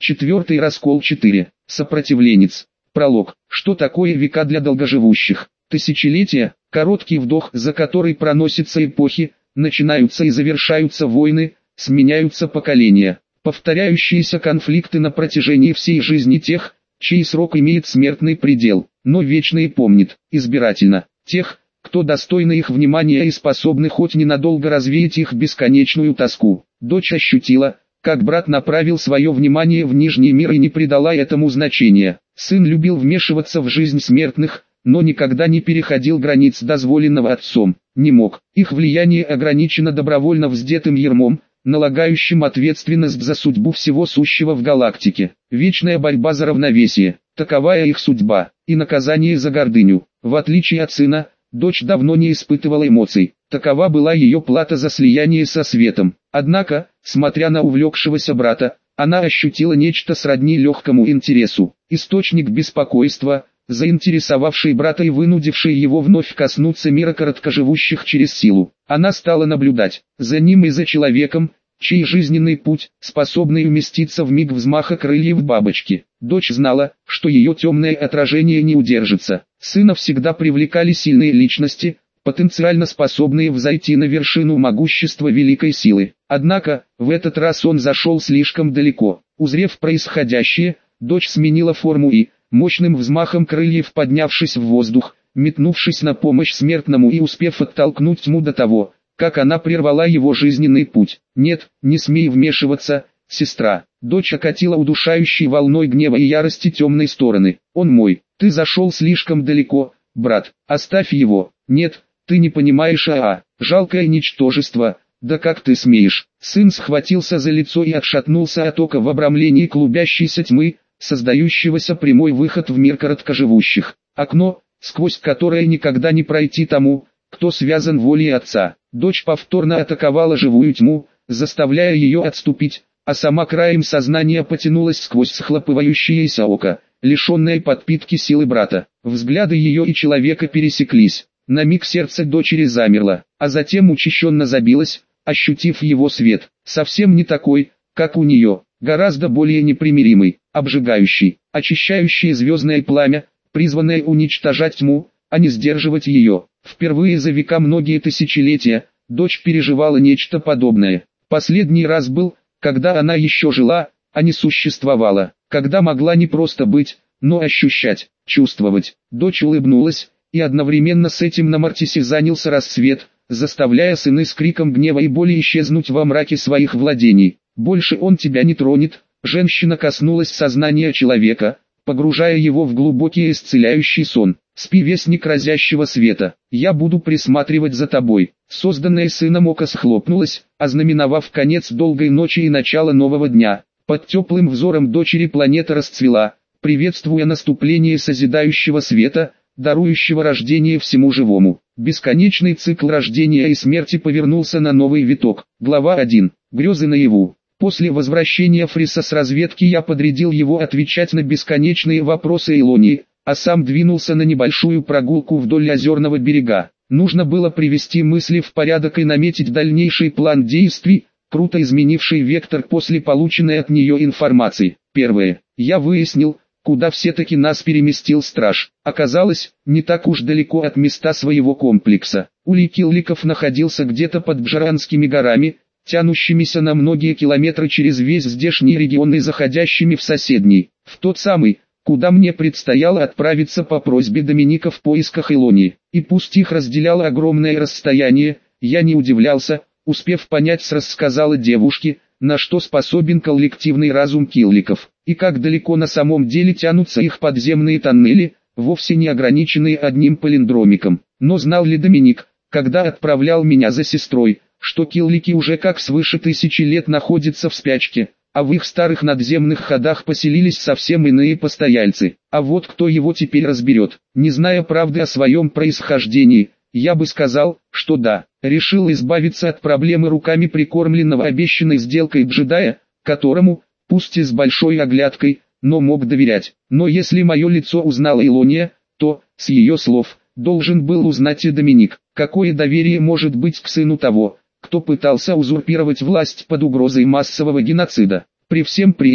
Четвертый раскол 4. Сопротивленец. Пролог. Что такое века для долгоживущих? Тысячелетия, короткий вдох, за который проносятся эпохи, начинаются и завершаются войны, сменяются поколения, повторяющиеся конфликты на протяжении всей жизни тех, чей срок имеет смертный предел, но вечный помнит, избирательно, тех, кто достойны их внимания и способны хоть ненадолго развеять их бесконечную тоску. Дочь ощутила, как брат направил свое внимание в Нижний мир и не придала этому значения. Сын любил вмешиваться в жизнь смертных, но никогда не переходил границ дозволенного отцом. Не мог. Их влияние ограничено добровольно вздетым ярмом, налагающим ответственность за судьбу всего сущего в галактике. Вечная борьба за равновесие. Таковая их судьба. И наказание за гордыню. В отличие от сына, дочь давно не испытывала эмоций. Такова была ее плата за слияние со светом. Однако, смотря на увлекшегося брата, она ощутила нечто сродни легкому интересу. Источник беспокойства, заинтересовавший брата и вынудивший его вновь коснуться мира короткоживущих через силу. Она стала наблюдать за ним и за человеком, чей жизненный путь, способный уместиться в миг взмаха крыльев бабочки. Дочь знала, что ее темное отражение не удержится. Сына всегда привлекали сильные личности, потенциально способные взойти на вершину могущества великой силы. Однако, в этот раз он зашел слишком далеко. Узрев происходящее, дочь сменила форму и, мощным взмахом крыльев поднявшись в воздух, метнувшись на помощь смертному и успев оттолкнуть тьму до того, как она прервала его жизненный путь. «Нет, не смей вмешиваться, сестра». Дочь окатила удушающей волной гнева и ярости темной стороны. «Он мой, ты зашел слишком далеко, брат, оставь его». «Нет, ты не понимаешь, жалкое ничтожество, да как ты смеешь». Сын схватился за лицо и отшатнулся от ока в обрамлении клубящейся тьмы, создающегося прямой выход в мир короткоживущих. Окно, сквозь которое никогда не пройти тому, кто связан волей отца. Дочь повторно атаковала живую тьму, заставляя ее отступить, а сама краем сознания потянулась сквозь схлопывающееся око, лишенное подпитки силы брата. Взгляды ее и человека пересеклись. На миг сердце дочери замерло, а затем учащенно забилось, ощутив его свет. Совсем не такой, как у нее, гораздо более непримиримый, обжигающий, очищающий звездное пламя, призванное уничтожать тьму, а не сдерживать ее. Впервые за века многие тысячелетия, дочь переживала нечто подобное. Последний раз был, когда она еще жила, а не существовала, когда могла не просто быть, но ощущать, чувствовать. Дочь улыбнулась, и одновременно с этим на Мартисе занялся рассвет, заставляя сыны с криком гнева и боли исчезнуть во мраке своих владений. «Больше он тебя не тронет», женщина коснулась сознания человека, погружая его в глубокий исцеляющий сон. «Спи, вестник разящего света, я буду присматривать за тобой». Созданное сыном око схлопнулось, ознаменовав конец долгой ночи и начало нового дня. Под теплым взором дочери планета расцвела, приветствуя наступление созидающего света, дарующего рождение всему живому. Бесконечный цикл рождения и смерти повернулся на новый виток. Глава 1. Грезы наяву. После возвращения Фриса с разведки я подрядил его отвечать на бесконечные вопросы Илонии, а сам двинулся на небольшую прогулку вдоль озерного берега. Нужно было привести мысли в порядок и наметить дальнейший план действий, круто изменивший вектор после полученной от нее информации. Первое. Я выяснил, куда все-таки нас переместил страж. Оказалось, не так уж далеко от места своего комплекса. Улей Килликов находился где-то под Бжаранскими горами, тянущимися на многие километры через весь здешний регион и заходящими в соседний, в тот самый, куда мне предстояло отправиться по просьбе Доминика в поисках Илонии. И пусть их разделяло огромное расстояние, я не удивлялся, успев понять с рассказала девушки, на что способен коллективный разум Килликов, и как далеко на самом деле тянутся их подземные тоннели, вовсе не ограниченные одним палиндромиком. Но знал ли Доминик, когда отправлял меня за сестрой, что Киллики уже как свыше 1000 лет находятся в спячке, а в их старых надземных ходах поселились совсем иные постояльцы? А вот кто его теперь разберет? Не зная правды о своем происхождении, я бы сказал, что да, решил избавиться от проблемы руками прикормленного обещанной сделкой джедая, которому, пусть и с большой оглядкой, но мог доверять. Но если мое лицо узнала Илония, то, с ее слов, должен был узнать и Доминик. Какое доверие может быть к сыну того, кто пытался узурпировать власть под угрозой массового геноцида? При всем при этом,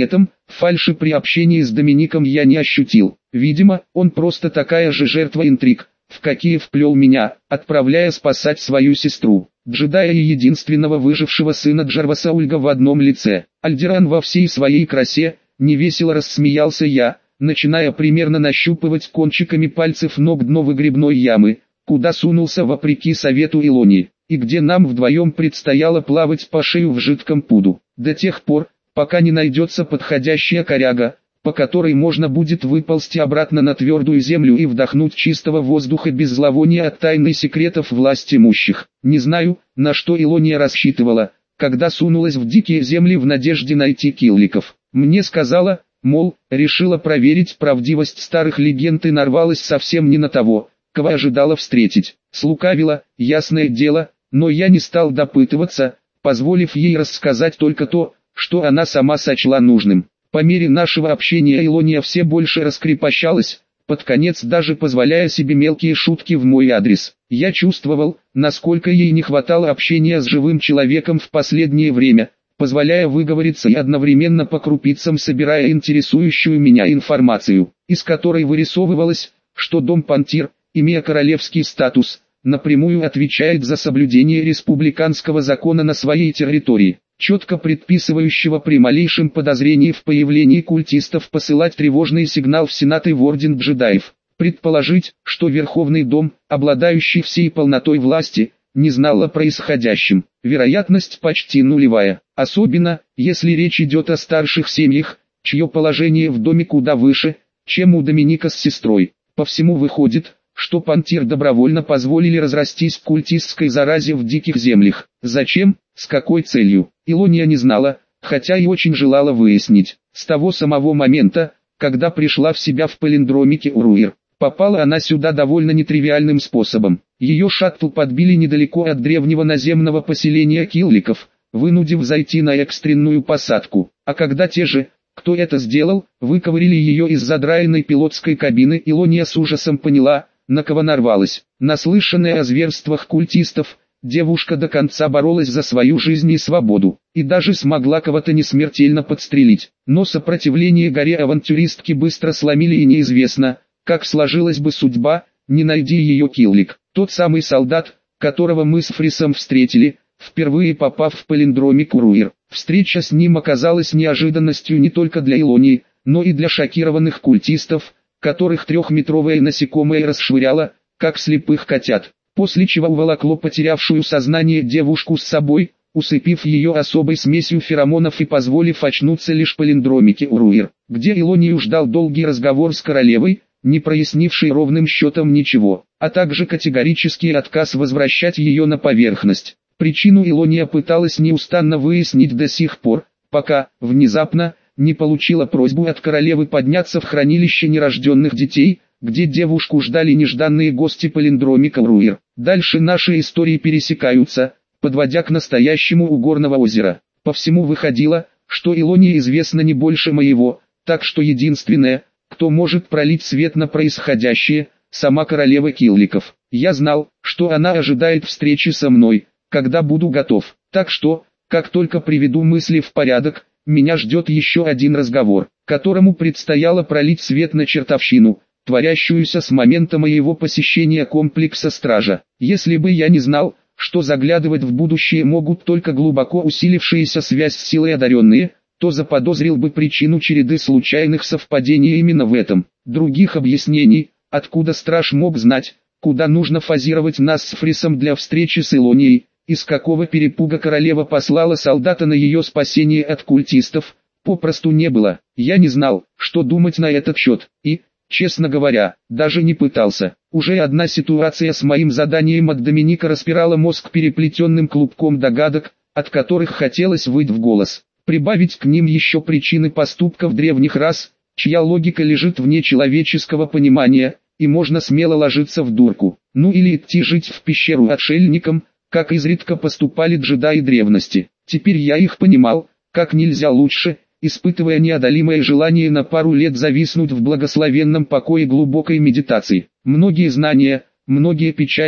Фальши при общении с Домиником я не ощутил. Видимо, он просто такая же жертва интриг, в какие вплел меня, отправляя спасать свою сестру, джедая и единственного выжившего сына Джарваса Ульга в одном лице. Альдеран во всей своей красе, невесело рассмеялся я, начиная примерно нащупывать кончиками пальцев ног дно выгребной ямы, куда сунулся вопреки совету Илонии, и где нам вдвоем предстояло плавать по шею в жидком пуду, до тех пор, пока не найдется подходящая коряга, по которой можно будет выползти обратно на твердую землю и вдохнуть чистого воздуха без зловония от тайн и секретов власть имущих. Не знаю, на что Илония рассчитывала, когда сунулась в дикие земли в надежде найти килликов. Мне сказала, мол, решила проверить правдивость старых легенд и нарвалась совсем не на того, кого ожидала встретить. Слукавила, ясное дело, но я не стал допытываться, позволив ей рассказать только то, что она сама сочла нужным. По мере нашего общения Илония все больше раскрепощалась, под конец даже позволяя себе мелкие шутки в мой адрес. Я чувствовал, насколько ей не хватало общения с живым человеком в последнее время, позволяя выговориться и одновременно по крупицам собирая интересующую меня информацию, из которой вырисовывалось, что дом Пантир, имея королевский статус, напрямую отвечает за соблюдение республиканского закона на своей территории, четко предписывающего при малейшем подозрении в появлении культистов посылать тревожный сигнал в Сенат и в Орден джедаев. Предположить, что Верховный дом, обладающий всей полнотой власти, не знал о происходящем, вероятность почти нулевая, особенно, если речь идет о старших семьях, чье положение в доме куда выше, чем у Доминика с сестрой. По всему выходит, что Пантир добровольно позволили разрастись культистской заразе в диких землях. Зачем, с какой целью, Илония не знала, хотя и очень желала выяснить. С того самого момента, когда пришла в себя в палиндромике Уруир, попала она сюда довольно нетривиальным способом. Ее шаттл подбили недалеко от древнего наземного поселения килликов, вынудив зайти на экстренную посадку. А когда те же, кто это сделал, выковырили ее из задраенной пилотской кабины, Илония с ужасом поняла, на кого нарвалась. Наслышанная о зверствах культистов, девушка до конца боролась за свою жизнь и свободу, и даже смогла кого-то несмертельно подстрелить. Но сопротивление горе авантюристки быстро сломили, и неизвестно, как сложилась бы судьба, не найди ее киллик. Тот самый солдат, которого мы с Фрисом встретили, впервые попав в палиндромик Уруир. Встреча с ним оказалась неожиданностью не только для Илонии, но и для шокированных культистов, которых трехметровое насекомое расшвыряло, как слепых котят, после чего уволокло потерявшую сознание девушку с собой, усыпив ее особой смесью феромонов и позволив очнуться лишь в палиндромике Уруир, где Илонию ждал долгий разговор с королевой, не прояснивший ровным счетом ничего, а также категорический отказ возвращать ее на поверхность. Причину Илония пыталась неустанно выяснить до сих пор, пока, внезапно, не получила просьбу от королевы подняться в хранилище нерожденных детей, где девушку ждали нежданные гости палиндромика Уруир. Дальше наши истории пересекаются, подводя к настоящему у горного озера. По всему выходило, что Илонии известно не больше моего, так что единственное, кто может пролить свет на происходящее, сама королева килликов. Я знал, что она ожидает встречи со мной, когда буду готов. Так что, как только приведу мысли в порядок, меня ждет еще один разговор, которому предстояло пролить свет на чертовщину, творящуюся с момента моего посещения комплекса Стража. Если бы я не знал, что заглядывать в будущее могут только глубоко усилившаяся связь с силой одаренные, то заподозрил бы причину череды случайных совпадений именно в этом. Других объяснений, откуда Страж мог знать, куда нужно фазировать нас с Фрисом для встречи с Илонией, из какого перепуга королева послала солдата на ее спасение от культистов, попросту не было. Я не знал, что думать на этот счет, и, честно говоря, даже не пытался. Уже одна ситуация с моим заданием от Доминика распирала мозг переплетенным клубком догадок, от которых хотелось выть в голос. Прибавить к ним еще причины поступков древних рас, чья логика лежит вне человеческого понимания, и можно смело ложиться в дурку. Ну или идти жить в пещеру отшельникам, как изредка поступали джедаи древности. Теперь я их понимал, как нельзя лучше, испытывая неодолимое желание на пару лет зависнуть в благословенном покое глубокой медитации. Многие знания, многие печали,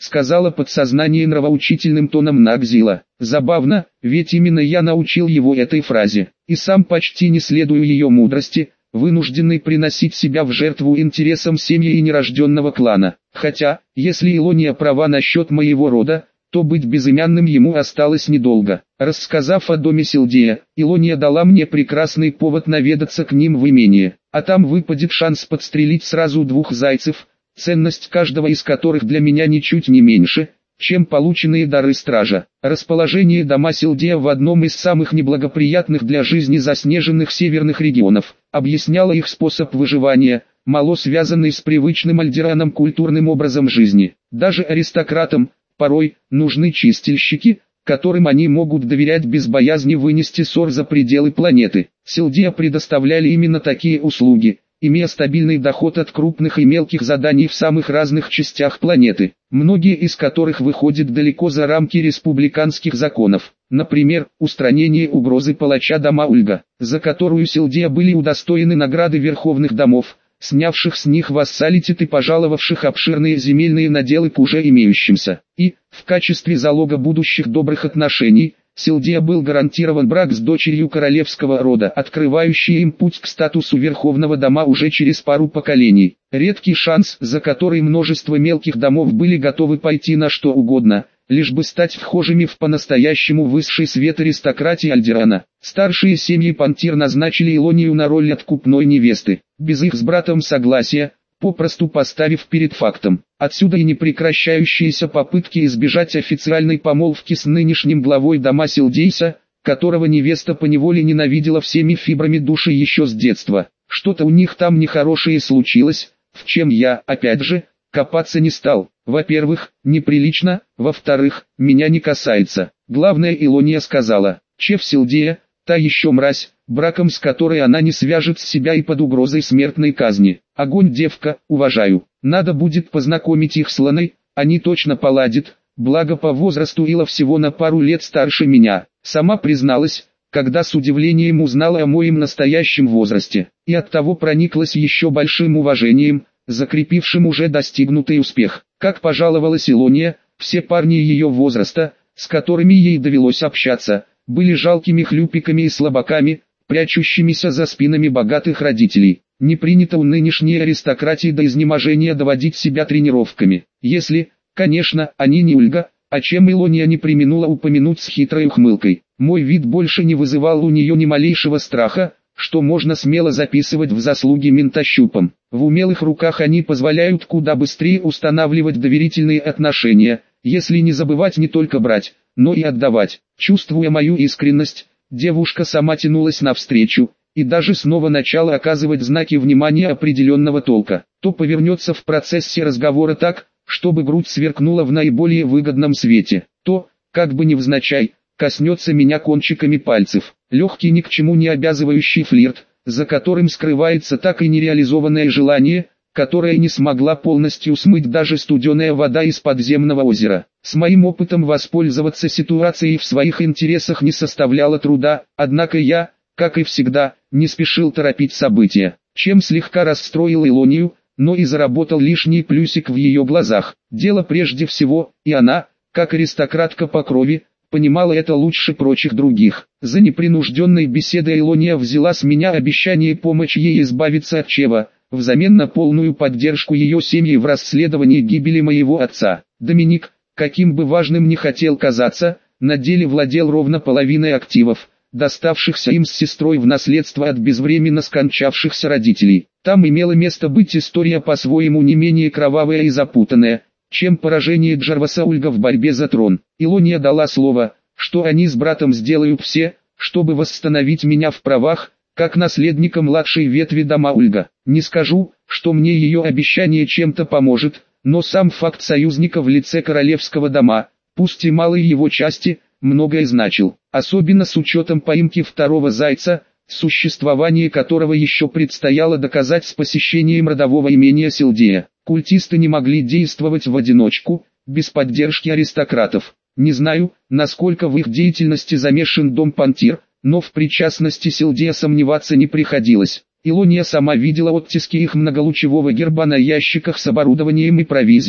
сказала подсознание нравоучительным тоном Нагзила. Забавно, ведь именно я научил его этой фразе, и сам почти не следую ее мудрости, вынужденный приносить себя в жертву интересам семьи и нерожденного клана. Хотя, если Илония права насчет моего рода, то быть безымянным ему осталось недолго. Рассказав о доме Силдея, Илония дала мне прекрасный повод наведаться к ним в имение, а там выпадет шанс подстрелить сразу двух зайцев, ценность каждого из которых для меня ничуть не меньше, чем полученные дары стража. Расположение дома Силдея в одном из самых неблагоприятных для жизни заснеженных северных регионов объясняло их способ выживания, мало связанный с привычным Альдераном культурным образом жизни. Даже аристократам порой нужны чистильщики, которым они могут доверять без боязни вынести ссор за пределы планеты. Силдея предоставляли именно такие услуги, имея стабильный доход от крупных и мелких заданий в самых разных частях планеты, многие из которых выходят далеко за рамки республиканских законов. Например, устранение угрозы палача дома Ульга, за которую Силдея были удостоены награды верховных домов, снявших с них вассалитет и пожаловавших обширные земельные наделы к уже имеющимся. И, в качестве залога будущих добрых отношений, Силдея был гарантирован брак с дочерью королевского рода, открывающий им путь к статусу верховного дома уже через пару поколений. Редкий шанс, за который множество мелких домов были готовы пойти на что угодно, лишь бы стать вхожими в по-настоящему высший свет аристократии Альдерана. Старшие семьи Пантир назначили Илонию на роль откупной невесты, без их с братом согласия, попросту поставив перед фактом. Отсюда и непрекращающиеся попытки избежать официальной помолвки с нынешним главой дома Силдейса, которого невеста поневоле ненавидела всеми фибрами души еще с детства. Что-то у них там нехорошее случилось, в чем я, опять же, копаться не стал. Во-первых, неприлично, во-вторых, меня не касается. Главное, Илония сказала, Чеф Силдея, та еще мразь, браком с которой она не свяжет себя и под угрозой смертной казни. Огонь, девка, уважаю. Надо будет познакомить их с Ланой, они точно поладят, благо по возрасту Ила всего на пару лет старше меня. Сама призналась, когда с удивлением узнала о моем настоящем возрасте, и оттого прониклась еще большим уважением, закрепившим уже достигнутый успех. Как пожаловалась Илония, все парни ее возраста, с которыми ей довелось общаться, были жалкими хлюпиками и слабаками, прячущимися за спинами богатых родителей. Не принято у нынешней аристократии до изнеможения доводить себя тренировками. Если, конечно, они не Ульга, о чем Илония не преминула упомянуть с хитрой ухмылкой. Мой вид больше не вызывал у нее ни малейшего страха, что можно смело записывать в заслуги ментощупам. В умелых руках они позволяют куда быстрее устанавливать доверительные отношения, если не забывать не только брать, но и отдавать. Чувствуя мою искренность, девушка сама тянулась навстречу, и даже снова начала оказывать знаки внимания определенного толка. То повернется в процессе разговора так, чтобы грудь сверкнула в наиболее выгодном свете, то, как бы невзначай, коснется меня кончиками пальцев. Легкий ни к чему не обязывающий флирт, за которым скрывается так и нереализованное желание, которое не смогла полностью смыть даже студеная вода из подземного озера. С моим опытом воспользоваться ситуацией в своих интересах не составляло труда, однако я, как и всегда, не спешил торопить события, чем слегка расстроил Илонию, но и заработал лишний плюсик в ее глазах. Дело прежде всего, и она, как аристократка по крови, понимала это лучше прочих других. За непринужденной беседой Илония взяла с меня обещание помочь ей избавиться от Чева, взамен на полную поддержку ее семьи в расследовании гибели моего отца. Доминик, каким бы важным ни хотел казаться, на деле владел ровно половиной активов, доставшихся им с сестрой в наследство от безвременно скончавшихся родителей. Там имела место быть история по-своему не менее кровавая и запутанная, чем поражение Джарваса Ульга в борьбе за трон. Илония дала слово, что они с братом сделают все, чтобы восстановить меня в правах, как наследника младшей ветви дома Ульга. Не скажу, что мне ее обещание чем-то поможет, но сам факт союзника в лице королевского дома, пусть и малой его части, многое значил, особенно с учетом поимки второго зайца, существование которого еще предстояло доказать с посещением родового имения Силдея. Культисты не могли действовать в одиночку, без поддержки аристократов. Не знаю, насколько в их деятельности замешан дом Пантир, но в причастности Силдея сомневаться не приходилось. Илония сама видела оттиски их многолучевого герба на ящиках с оборудованием и провизией,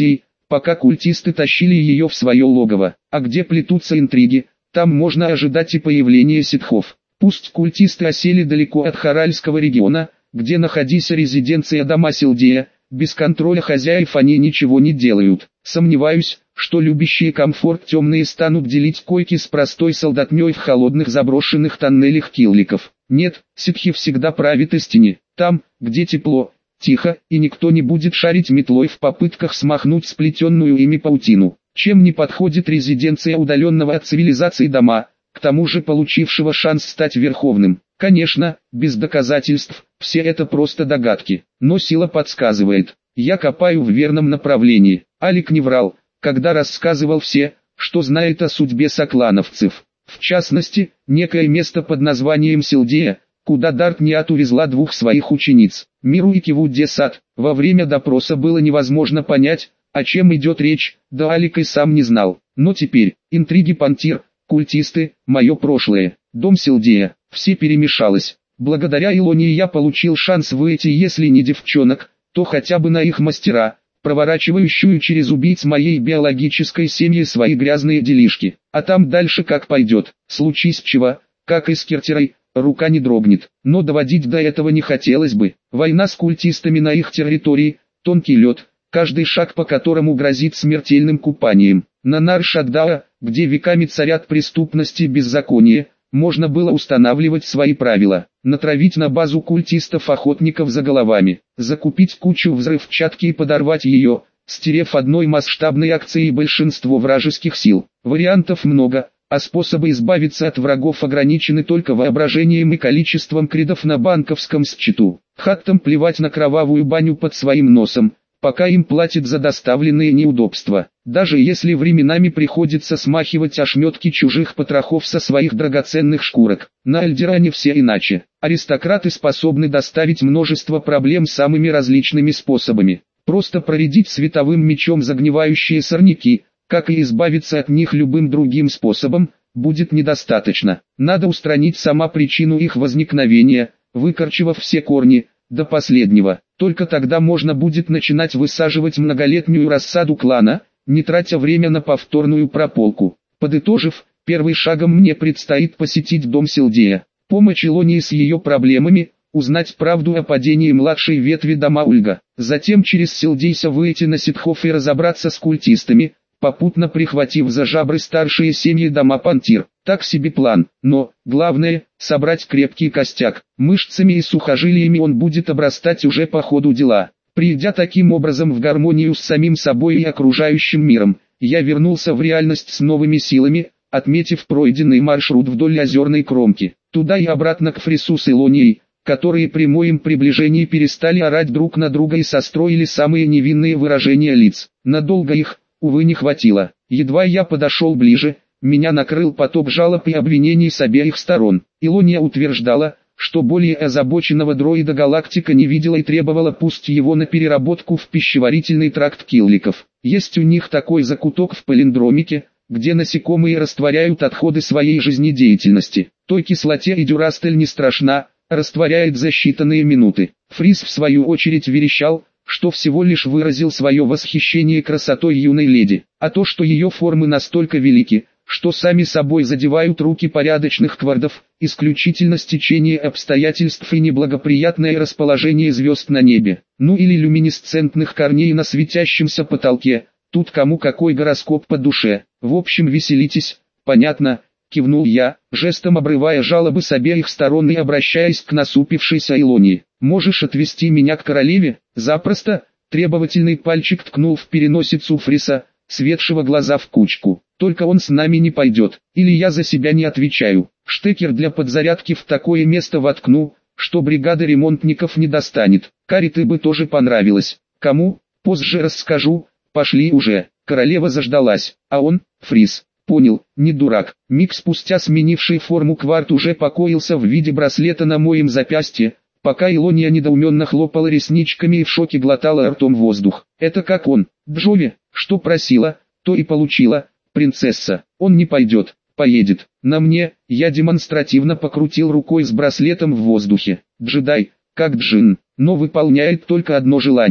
пока культисты тащили ее в свое логово. А где плетутся интриги, там можно ожидать и появления ситхов. Пусть культисты осели далеко от Харальского региона, где находится резиденция дома Силдея, без контроля хозяев они ничего не делают. Сомневаюсь, что любящие комфорт темные станут делить койки с простой солдатней в холодных заброшенных тоннелях килликов. Нет, ситхи всегда правят истине. Там, где тепло, тихо, и никто не будет шарить метлой в попытках смахнуть сплетенную ими паутину. Чем не подходит резиденция удаленного от цивилизации дома, к тому же получившего шанс стать верховным? Конечно, без доказательств, все это просто догадки, но сила подсказывает. Я копаю в верном направлении. Алик не врал, когда рассказывал все, что знает о судьбе соклановцев. В частности, некое место под названием Силдея, куда Даркниат увезла двух своих учениц, Миру и Киву-де-Сад. Во время допроса было невозможно понять, о чем идет речь, да Алик и сам не знал. Но теперь, интриги Пантир, культисты, мое прошлое, дом Силдея, все перемешалось. Благодаря Илонии я получил шанс выйти, если не девчонок, то хотя бы на их мастера, проворачивающую через убийц моей биологической семьи свои грязные делишки. А там дальше как пойдет, случись чего, как и с Кертерой, рука не дрогнет. Но доводить до этого не хотелось бы. Война с культистами на их территории, тонкий лед, каждый шаг по которому грозит смертельным купанием. На Нар-Шаддаа, где веками царят преступности и беззаконие, можно было устанавливать свои правила, натравить на базу культистов-охотников за головами, закупить кучу взрывчатки и подорвать ее, стерев одной масштабной акцией большинство вражеских сил. Вариантов много, а способы избавиться от врагов ограничены только воображением и количеством кредов на банковском счету. Хаттам плевать на кровавую баню под своим носом, пока им платят за доставленные неудобства. Даже если временами приходится смахивать ошметки чужих потрохов со своих драгоценных шкурок. На Альдеране все иначе. Аристократы способны доставить множество проблем самыми различными способами. Просто проредить световым мечом загнивающие сорняки, как и избавиться от них любым другим способом, будет недостаточно. Надо устранить сама причину их возникновения, выкорчевав все корни, до последнего. Только тогда можно будет начинать высаживать многолетнюю рассаду клана, не тратя время на повторную прополку. Подытожив, первым шагом мне предстоит посетить дом Силдея, помочь Илонии с ее проблемами, узнать правду о падении младшей ветви дома Ульга, затем через Силдейса выйти на ситхов и разобраться с культистами, попутно прихватив за жабры старшие семьи дома Пантир. Так себе план, но, главное, собрать крепкий костяк. Мышцами и сухожилиями он будет обрастать уже по ходу дела. Придя таким образом в гармонию с самим собой и окружающим миром, я вернулся в реальность с новыми силами, отметив пройденный маршрут вдоль озерной кромки. Туда и обратно к Фрису с Илонией, которые при моем приближении перестали орать друг на друга и состроили самые невинные выражения лиц. Надолго их, увы, не хватило. Едва я подошел ближе, меня накрыл поток жалоб и обвинений с обеих сторон. Илония утверждала, что более озабоченного дроида галактика не видела и требовала пусть его на переработку в пищеварительный тракт килликов. Есть у них такой закуток в палиндромике, где насекомые растворяют отходы своей жизнедеятельности. Той кислоте и дюрастель не страшна, растворяет за считанные минуты. Фрис в свою очередь верещал, что всего лишь выразил свое восхищение красотой юной леди, а то, что ее формы настолько велики, что сами собой задевают руки порядочных квардов, исключительно стечение обстоятельств и неблагоприятное расположение звезд на небе, ну или люминесцентных корней на светящемся потолке, тут кому какой гороскоп по душе. В общем, веселитесь, понятно, кивнул я, жестом обрывая жалобы с обеих сторон и обращаясь к насупившейся Илонии. Можешь отвести меня к королеве? Запросто. Требовательный пальчик ткнул в переносицу Фриса, светшего глаза в кучку. Только он с нами не пойдет, или я за себя не отвечаю. Штекер для подзарядки в такое место воткну, что бригада ремонтников не достанет. Кари, ты бы тоже понравилось. Кому? Позже расскажу. Пошли уже. Королева заждалась, а он, Фрис, понял, не дурак. Миг спустя сменивший форму кварт уже покоился в виде браслета на моем запястье, пока Илония недоуменно хлопала ресничками и в шоке глотала ртом воздух. Это как он, Джови, что просила, то и получила, принцесса. Он не пойдет, поедет. На мне, я демонстративно покрутил рукой с браслетом в воздухе. Джедай, как джин, но выполняет только одно желание.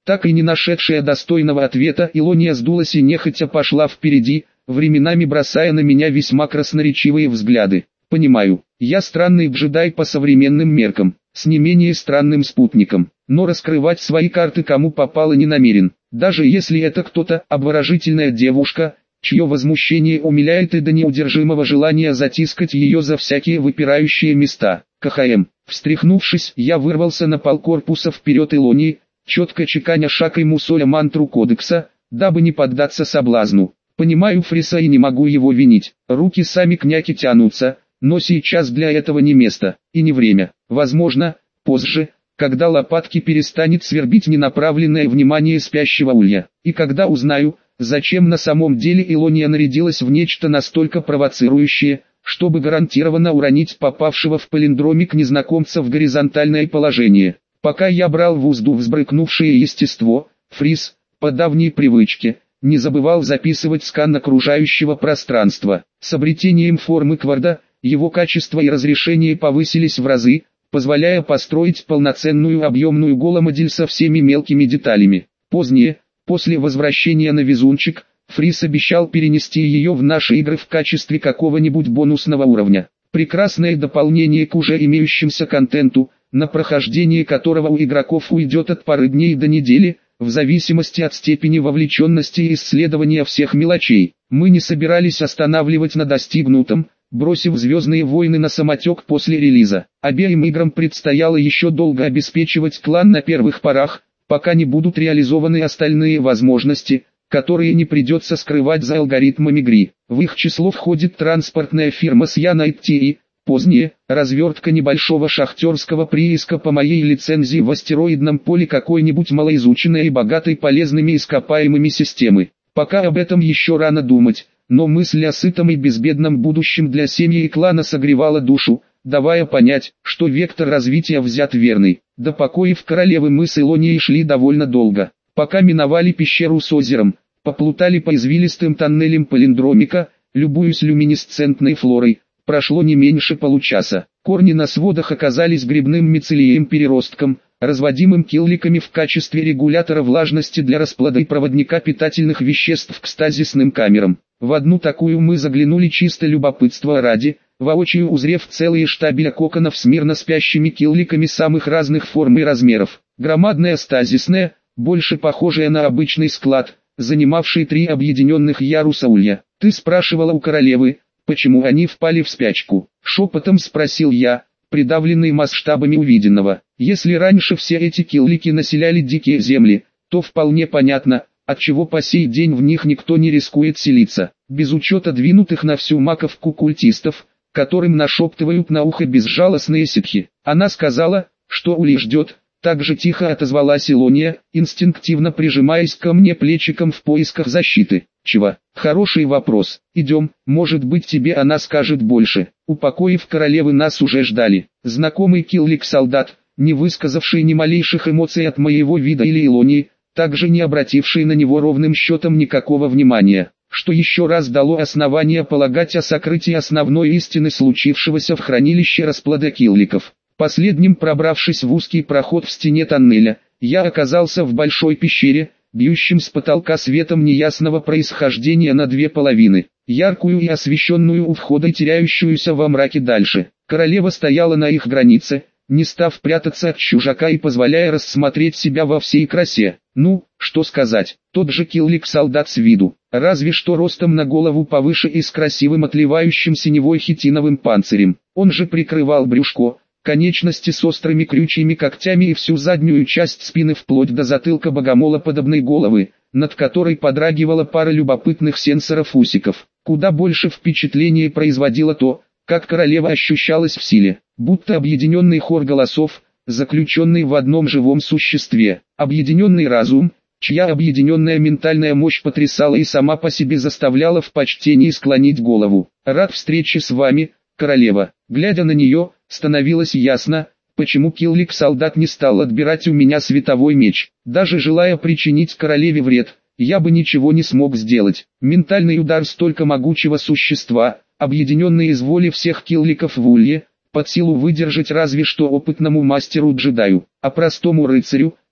Так и не нашедшая достойного ответа, Илония сдулась и нехотя пошла впереди, временами бросая на меня весьма красноречивые взгляды. Понимаю, я странный джедай по современным меркам, с не менее странным спутником, но раскрывать свои карты кому попало не намерен, даже если это кто-то, обворожительная девушка, чье возмущение умиляет и до неудержимого желания затискать ее за всякие выпирающие места. КХМ. Встряхнувшись, я вырвался на полкорпуса вперед Илонии, четко чеканя шаг и мусоля мантру кодекса, дабы не поддаться соблазну. Понимаю Фриса и не могу его винить, руки сами к няке тянутся, но сейчас для этого не место, и не время. Возможно, позже, когда лопатки перестанет свербить ненаправленное внимание спящего улья, и когда узнаю, зачем на самом деле Илония нарядилась в нечто настолько провоцирующее, чтобы гарантированно уронить попавшего в палиндромик незнакомца в горизонтальное положение. Пока я брал в узду взбрыкнувшее естество, Фрис, по давней привычке, не забывал записывать скан окружающего пространства. С обретением формы кварда, его качество и разрешение повысились в разы, позволяя построить полноценную объемную голомодель со всеми мелкими деталями. Позднее, после возвращения на везунчик, Фрис обещал перенести ее в наши игры в качестве какого-нибудь бонусного уровня. Прекрасное дополнение к уже имеющимся контенту, на прохождение которого у игроков уйдет от пары дней до недели, в зависимости от степени вовлеченности и исследования всех мелочей. Мы не собирались останавливать на достигнутом, бросив «Звездные войны» на самотек после релиза. Обеим играм предстояло еще долго обеспечивать клан на первых порах, пока не будут реализованы остальные возможности, которые не придется скрывать за алгоритмами игры. В их число входит транспортная фирма Cyanide TI, позднее, развертка небольшого шахтерского прииска по моей лицензии в астероидном поле какой-нибудь малоизученной и богатой полезными ископаемыми системы. Пока об этом еще рано думать, но мысль о сытом и безбедном будущем для семьи и клана согревала душу, давая понять, что вектор развития взят верный. До покоев королевы мы с Илонией шли довольно долго. Пока миновали пещеру с озером, поплутали по извилистым тоннелям палиндромика, любуясь люминесцентной флорой, прошло не меньше получаса. Корни на сводах оказались грибным мицелием-переростком, разводимым килликами в качестве регулятора влажности для расплода и проводника питательных веществ к стазисным камерам. В одну такую мы заглянули чисто любопытства ради, воочию узрев целые штабеля коконов с мирно спящими килликами самых разных форм и размеров. Громадная стазисная, больше похожая на обычный склад, занимавший 3 объединенных яруса улья. «Ты спрашивала у королевы, почему они впали в спячку?» Шепотом спросил я, придавленный масштабами увиденного. Если раньше все эти киллики населяли дикие земли, то вполне понятно, отчего по сей день в них никто не рискует селиться. Без учета двинутых на всю маковку культистов, которым нашептывают на ухо безжалостные ситхи. Она сказала, что Ули ждет. Так же тихо отозвалась Илония, инстинктивно прижимаясь ко мне плечиком в поисках защиты. «Чего? Хороший вопрос. Идем, может быть тебе она скажет больше». У покоев королевы нас уже ждали. Знакомый киллик-солдат, не высказавший ни малейших эмоций от моего вида или Илонии, также не обративший на него ровным счетом никакого внимания, что еще раз дало основание полагать о сокрытии основной истины случившегося в хранилище расплода килликов. Последним пробравшись в узкий проход в стене тоннеля, я оказался в большой пещере, бьющим с потолка светом неясного происхождения на 2 половины, яркую и освещенную у входа и теряющуюся во мраке дальше. Королева стояла на их границе, не став прятаться от чужака и позволяя рассмотреть себя во всей красе. Ну, что сказать, тот же киллик-солдат с виду, разве что ростом на голову повыше и с красивым отливающим синевой хитиновым панцирем. Он же прикрывал брюшко, конечности с острыми крючьями когтями и всю заднюю часть спины вплоть до затылка богомолоподобной головы, над которой подрагивала пара любопытных сенсоров-усиков. Куда больше впечатление производило то, как королева ощущалась в силе, будто объединенный хор голосов, заключенный в одном живом существе, объединенный разум, чья объединенная ментальная мощь потрясала и сама по себе заставляла в почтении склонить голову. «Рад встрече с вами, королева». Глядя на нее, становилось ясно, почему киллик-солдат не стал отбирать у меня световой меч. Даже желая причинить королеве вред, я бы ничего не смог сделать. Ментальный удар столько могучего существа, объединенный из воли всех килликов в улье, под силу выдержать разве что опытному мастеру-джедаю, а простому рыцарю,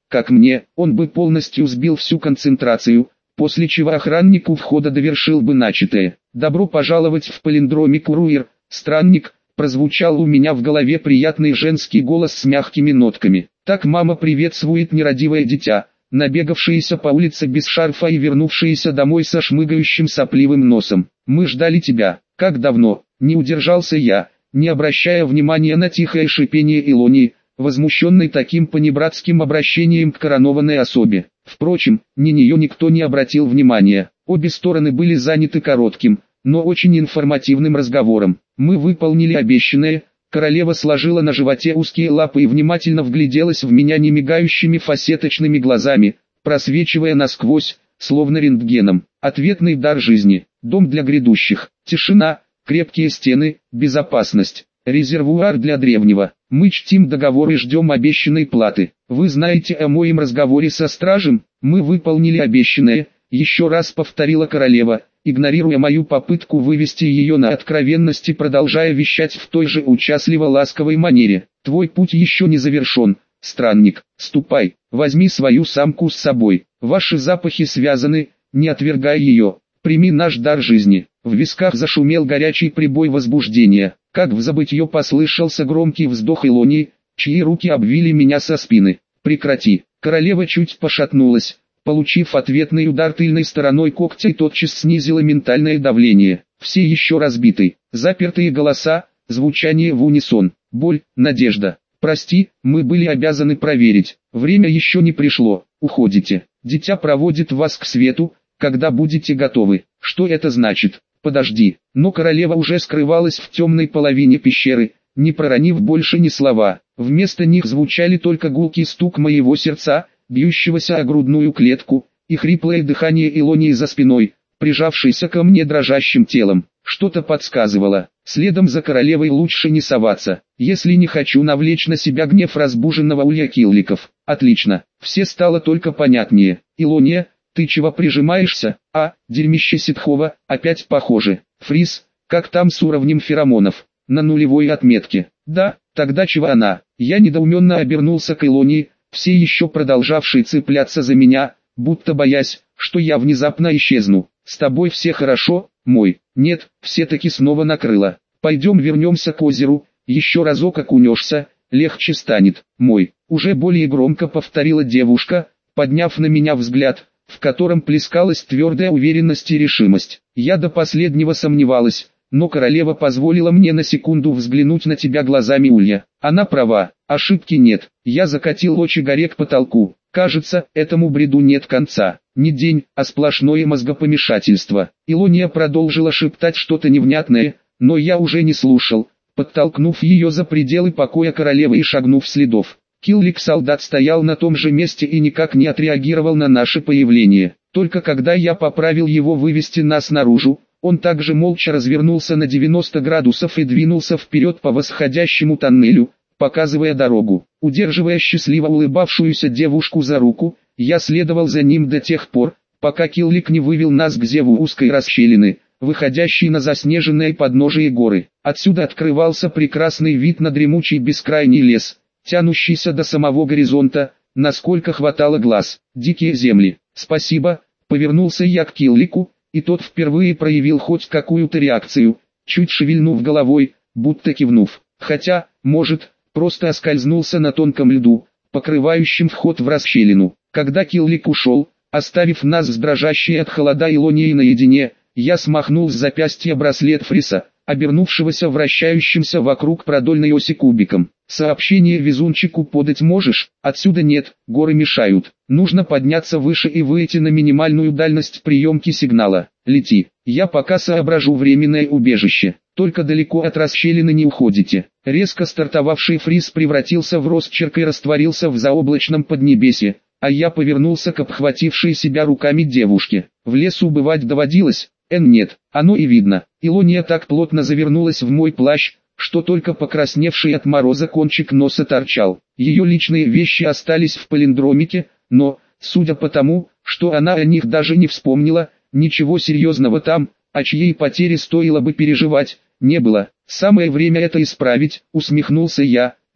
как мне, он бы полностью сбил всю концентрацию, после чего охранник у входа довершил бы начатое. «Добро пожаловать в палиндромик, Уруир, странник», прозвучал у меня в голове приятный женский голос с мягкими нотками. Так мама приветствует нерадивое дитя, набегавшееся по улице без шарфа и вернувшееся домой со шмыгающим сопливым носом. «Мы ждали тебя. Как давно?» Не удержался я, не обращая внимания на тихое шипение Илонии, возмущенный таким понебратским обращением к коронованной особе. Впрочем, ни нее никто не обратил внимания. Обе стороны были заняты коротким, но очень информативным разговором. Мы выполнили обещанное. Королева сложила на животе узкие лапы и внимательно вгляделась в меня немигающими фасеточными глазами, просвечивая насквозь, словно рентгеном. Ответный дар жизни, дом для грядущих, тишина, крепкие стены, безопасность, резервуар для древнего. Мы чтим договор и ждем обещанной платы. Вы знаете о моем разговоре со стражем? Мы выполнили обещанное, еще раз повторила королева, игнорируя мою попытку вывести ее на откровенность и продолжая вещать в той же участливо-ласковой манере. Твой путь еще не завершен, странник. Ступай, возьми свою самку с собой. Ваши запахи связаны, не отвергай ее. Прими наш дар жизни. В висках зашумел горячий прибой возбуждения. Как в забытье послышался громкий вздох Илонии, чьи руки обвили меня со спины. Прекрати. Королева чуть пошатнулась, получив ответный удар тыльной стороной когтя, и тотчас снизила ментальное давление. Все еще разбиты, запертые голоса, звучание в унисон, боль, надежда. Прости, мы были обязаны проверить. Время еще не пришло. Уходите. Дитя проводит вас к свету, когда будете готовы. Что это значит? Подожди. Но королева уже скрывалась в темной половине пещеры, не проронив больше ни слова. Вместо них звучали только гулкий стук моего сердца, бьющегося о грудную клетку, и хриплое дыхание Илонии за спиной, прижавшейся ко мне дрожащим телом. Что-то подсказывало, следом за королевой лучше не соваться, если не хочу навлечь на себя гнев разбуженного улья Килликов. Отлично, все стало только понятнее. Илония, ты чего прижимаешься? Дерьмище Ситхова, опять похоже. Фриз, как там с уровнем феромонов? На нулевой отметке. Да, тогда чего она? Я недоуменно обернулся к Илонии, все еще продолжавшей цепляться за меня, будто боясь, что я внезапно исчезну. С тобой все хорошо, мой? Нет, все-таки снова накрыло. Пойдем вернемся к озеру, еще разок окунешься, легче станет, мой. Уже более громко повторила девушка, подняв на меня взгляд, в котором плескалась твердая уверенность и решимость. Я до последнего сомневалась, но королева позволила мне на секунду взглянуть на тебя глазами улья. Она права, ошибки нет. Я закатил очи горе к потолку. Кажется, этому бреду нет конца. Не день, а сплошное мозгопомешательство. Илония продолжила шептать что-то невнятное, но я уже не слушал, подтолкнув ее за пределы покоя королевы и шагнув следов. Киллик-солдат стоял на том же месте и никак не отреагировал на наше появление. Только когда я поправил его вывести нас наружу, он также молча развернулся на 90 градусов и двинулся вперед по восходящему тоннелю, показывая дорогу. Удерживая счастливо улыбавшуюся девушку за руку, я следовал за ним до тех пор, пока Киллик не вывел нас к зеву узкой расщелины, выходящей на заснеженное подножие горы. Отсюда открывался прекрасный вид на дремучий бескрайний лес, тянущийся до самого горизонта, насколько хватало глаз. Дикие земли. Спасибо, повернулся я к Киллику, и тот впервые проявил хоть какую-то реакцию, чуть шевельнув головой, будто кивнув. Хотя, может, просто оскользнулся на тонком льду, покрывающем вход в расщелину. Когда Киллик ушел, оставив нас с дрожащей от холода Илонией наедине, я смахнул с запястья браслет Фриса, обернувшегося вращающимся вокруг продольной оси кубиком. «Сообщение везунчику подать можешь? Отсюда нет, горы мешают. Нужно подняться выше и выйти на минимальную дальность приемки сигнала. Лети. Я пока соображу временное убежище. Только далеко от расщелины не уходите». Резко стартовавший Фрис превратился в росчерк и растворился в заоблачном поднебесье, а я повернулся к обхватившей себя руками девушке. В лесу бывать доводилось? Нет, оно и видно. Илония так плотно завернулась в мой плащ, что только покрасневший от мороза кончик носа торчал. Ее личные вещи остались в палиндромике, но, судя по тому, что она о них даже не вспомнила, ничего серьезного там, о чьей потере стоило бы переживать, не было. Самое время это исправить, усмехнулся я,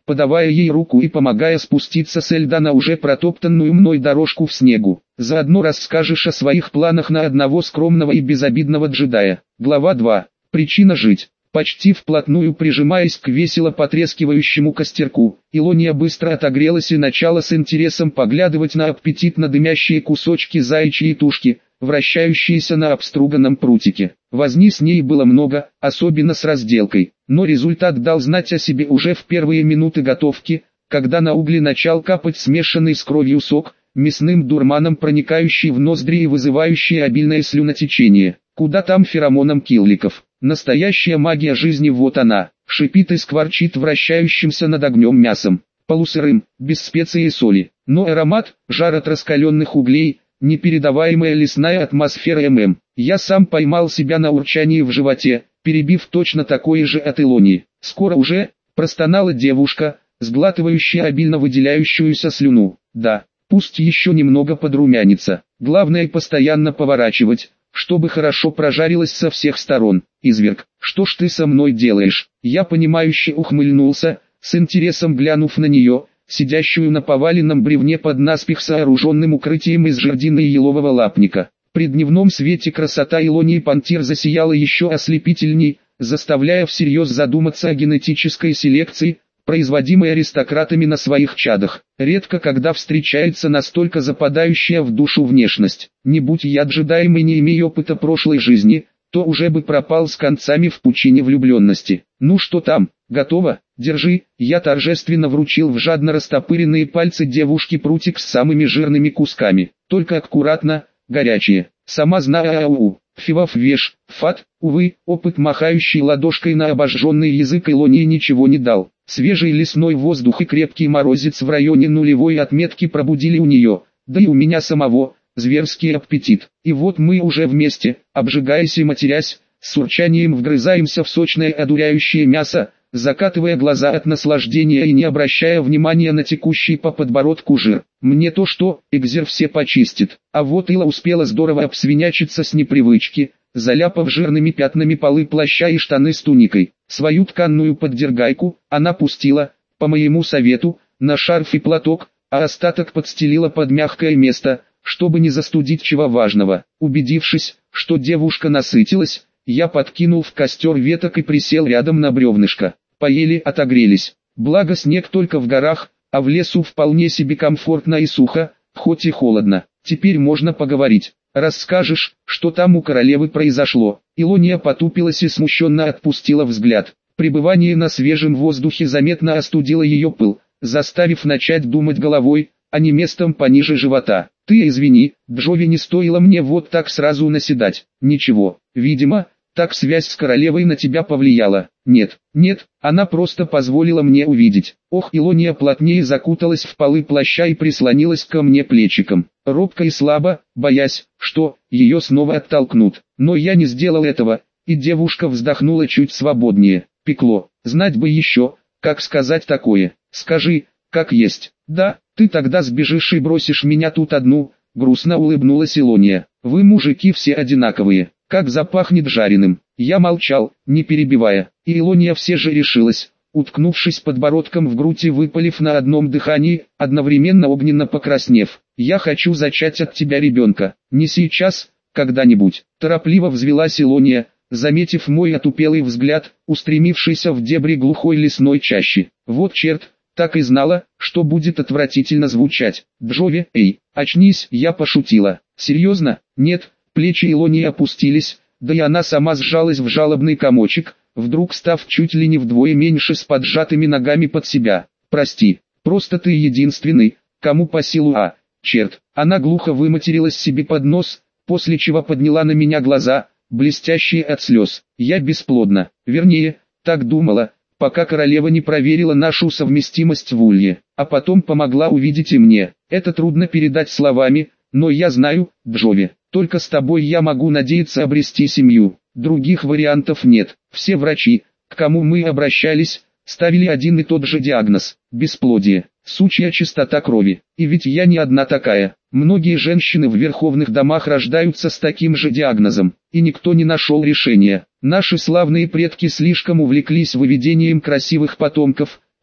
подавая ей руку и помогая спуститься со льда на уже протоптанную мной дорожку в снегу. Заодно расскажешь о своих планах на одного скромного и безобидного джедая. Глава 2. Причина жить. Почти вплотную прижимаясь к весело потрескивающему костерку, Илония быстро отогрелась и начала с интересом поглядывать на аппетитно дымящие кусочки заячьей тушки, вращающиеся на обструганном прутике. Возни с ней было много, особенно с разделкой, но результат дал знать о себе уже в первые минуты готовки, когда на угли начал капать смешанный с кровью сок, мясным дурманом проникающий в ноздри и вызывающий обильное слюнотечение. Куда там феромоном килликов? Настоящая магия жизни, вот она, шипит и скворчит вращающимся над огнем мясом, полусырым, без специй и соли, но аромат, жар от раскаленных углей, непередаваемая лесная атмосфера Я сам поймал себя на урчании в животе, перебив точно такое же от Илонии. «Скоро уже», — простонала девушка, сглатывающая обильно выделяющуюся слюну. «Да, пусть еще немного подрумянится, главное постоянно поворачивать, чтобы хорошо прожарилось со всех сторон. Изверг, что ж ты со мной делаешь?» Я понимающе ухмыльнулся, с интересом глянув на нее, сидящую на поваленном бревне под наспех сооруженным укрытием из жердины и елового лапника. При дневном свете красота Илонии Пантир засияла еще ослепительней, заставляя всерьез задуматься о генетической селекции, производимой аристократами на своих чадах. Редко когда встречается настолько западающая в душу внешность. Не будь я джедаем и не имея опыта прошлой жизни, то уже бы пропал с концами в пучине влюбленности. «Ну что там, готово? Держи». Я торжественно вручил в жадно растопыренные пальцы девушки прутик с самыми жирными кусками. Только аккуратно, горячие. Сама знаю, фивав веш, фат, увы, опыт махающий ладошкой на обожженный язык Илонии ничего не дал. Свежий лесной воздух и крепкий морозец в районе нулевой отметки пробудили у нее, да и у меня самого, зверский аппетит. И вот мы уже вместе, обжигаясь и матерясь, с урчанием вгрызаемся в сочное одуряющее мясо, закатывая глаза от наслаждения и не обращая внимания на текущий по подбородку жир. Мне то что, экзер все почистит, а вот Ила успела здорово обсвинячиться с непривычки, заляпав жирными пятнами полы плаща и штаны с туникой. Свою тканную поддергайку она пустила, по моему совету, на шарф и платок, а остаток подстелила под мягкое место, чтобы не застудить чего важного. Убедившись, что девушка насытилась, я подкинул в костер веток и присел рядом на бревнышко. Поели, отогрелись. Благо снег только в горах, а в лесу вполне себе комфортно и сухо, хоть и холодно. Теперь можно поговорить. Расскажешь, что там у королевы произошло?» Илония потупилась и смущенно отпустила взгляд. Пребывание на свежем воздухе заметно остудило ее пыл, заставив начать думать головой, а не местом пониже живота. «Ты извини, Джови, не стоило мне вот так сразу наседать». «Ничего, видимо, так связь с королевой на тебя повлияла». «Нет, она просто позволила мне увидеть». Ох, Илония плотнее закуталась в полы плаща и прислонилась ко мне плечиком. Робко и слабо, боясь, что ее снова оттолкнут. Но я не сделал этого, и девушка вздохнула чуть свободнее. «Пекло, знать бы еще, как сказать такое. Скажи, как есть». «Да, ты тогда сбежишь и бросишь меня тут одну», — грустно улыбнулась Илония. «Вы, мужики, все одинаковые, как запахнет жареным». Я молчал, не перебивая, и Илония все же решилась, уткнувшись подбородком в грудь и выпалив на одном дыхании, одновременно огненно покраснев. «Я хочу зачать от тебя ребенка. Не сейчас, когда-нибудь». Торопливо взвелась Илония, заметив мой отупелый взгляд, устремившийся в дебри глухой лесной чащи. «Вот черт, так и знала, что будет отвратительно звучать. Джови, эй, очнись!» Я пошутила. «Серьезно? Нет». Плечи Илонии опустились, да и она сама сжалась в жалобный комочек, вдруг став чуть ли не вдвое меньше с поджатыми ногами под себя. «Прости, просто ты единственный, кому по силу черт». Она глухо выматерилась себе под нос, после чего подняла на меня глаза, блестящие от слез. Я бесплодна, вернее, так думала, пока королева не проверила нашу совместимость в улье, а потом помогла увидеть и мне. Это трудно передать словами, но я знаю, Джови, только с тобой я могу надеяться обрести семью. Других вариантов нет. Все врачи, к кому мы обращались, ставили один и тот же диагноз – бесплодие, сучья чистота крови. И ведь я не одна такая. Многие женщины в верховных домах рождаются с таким же диагнозом, и никто не нашел решения. Наши славные предки слишком увлеклись выведением красивых потомков,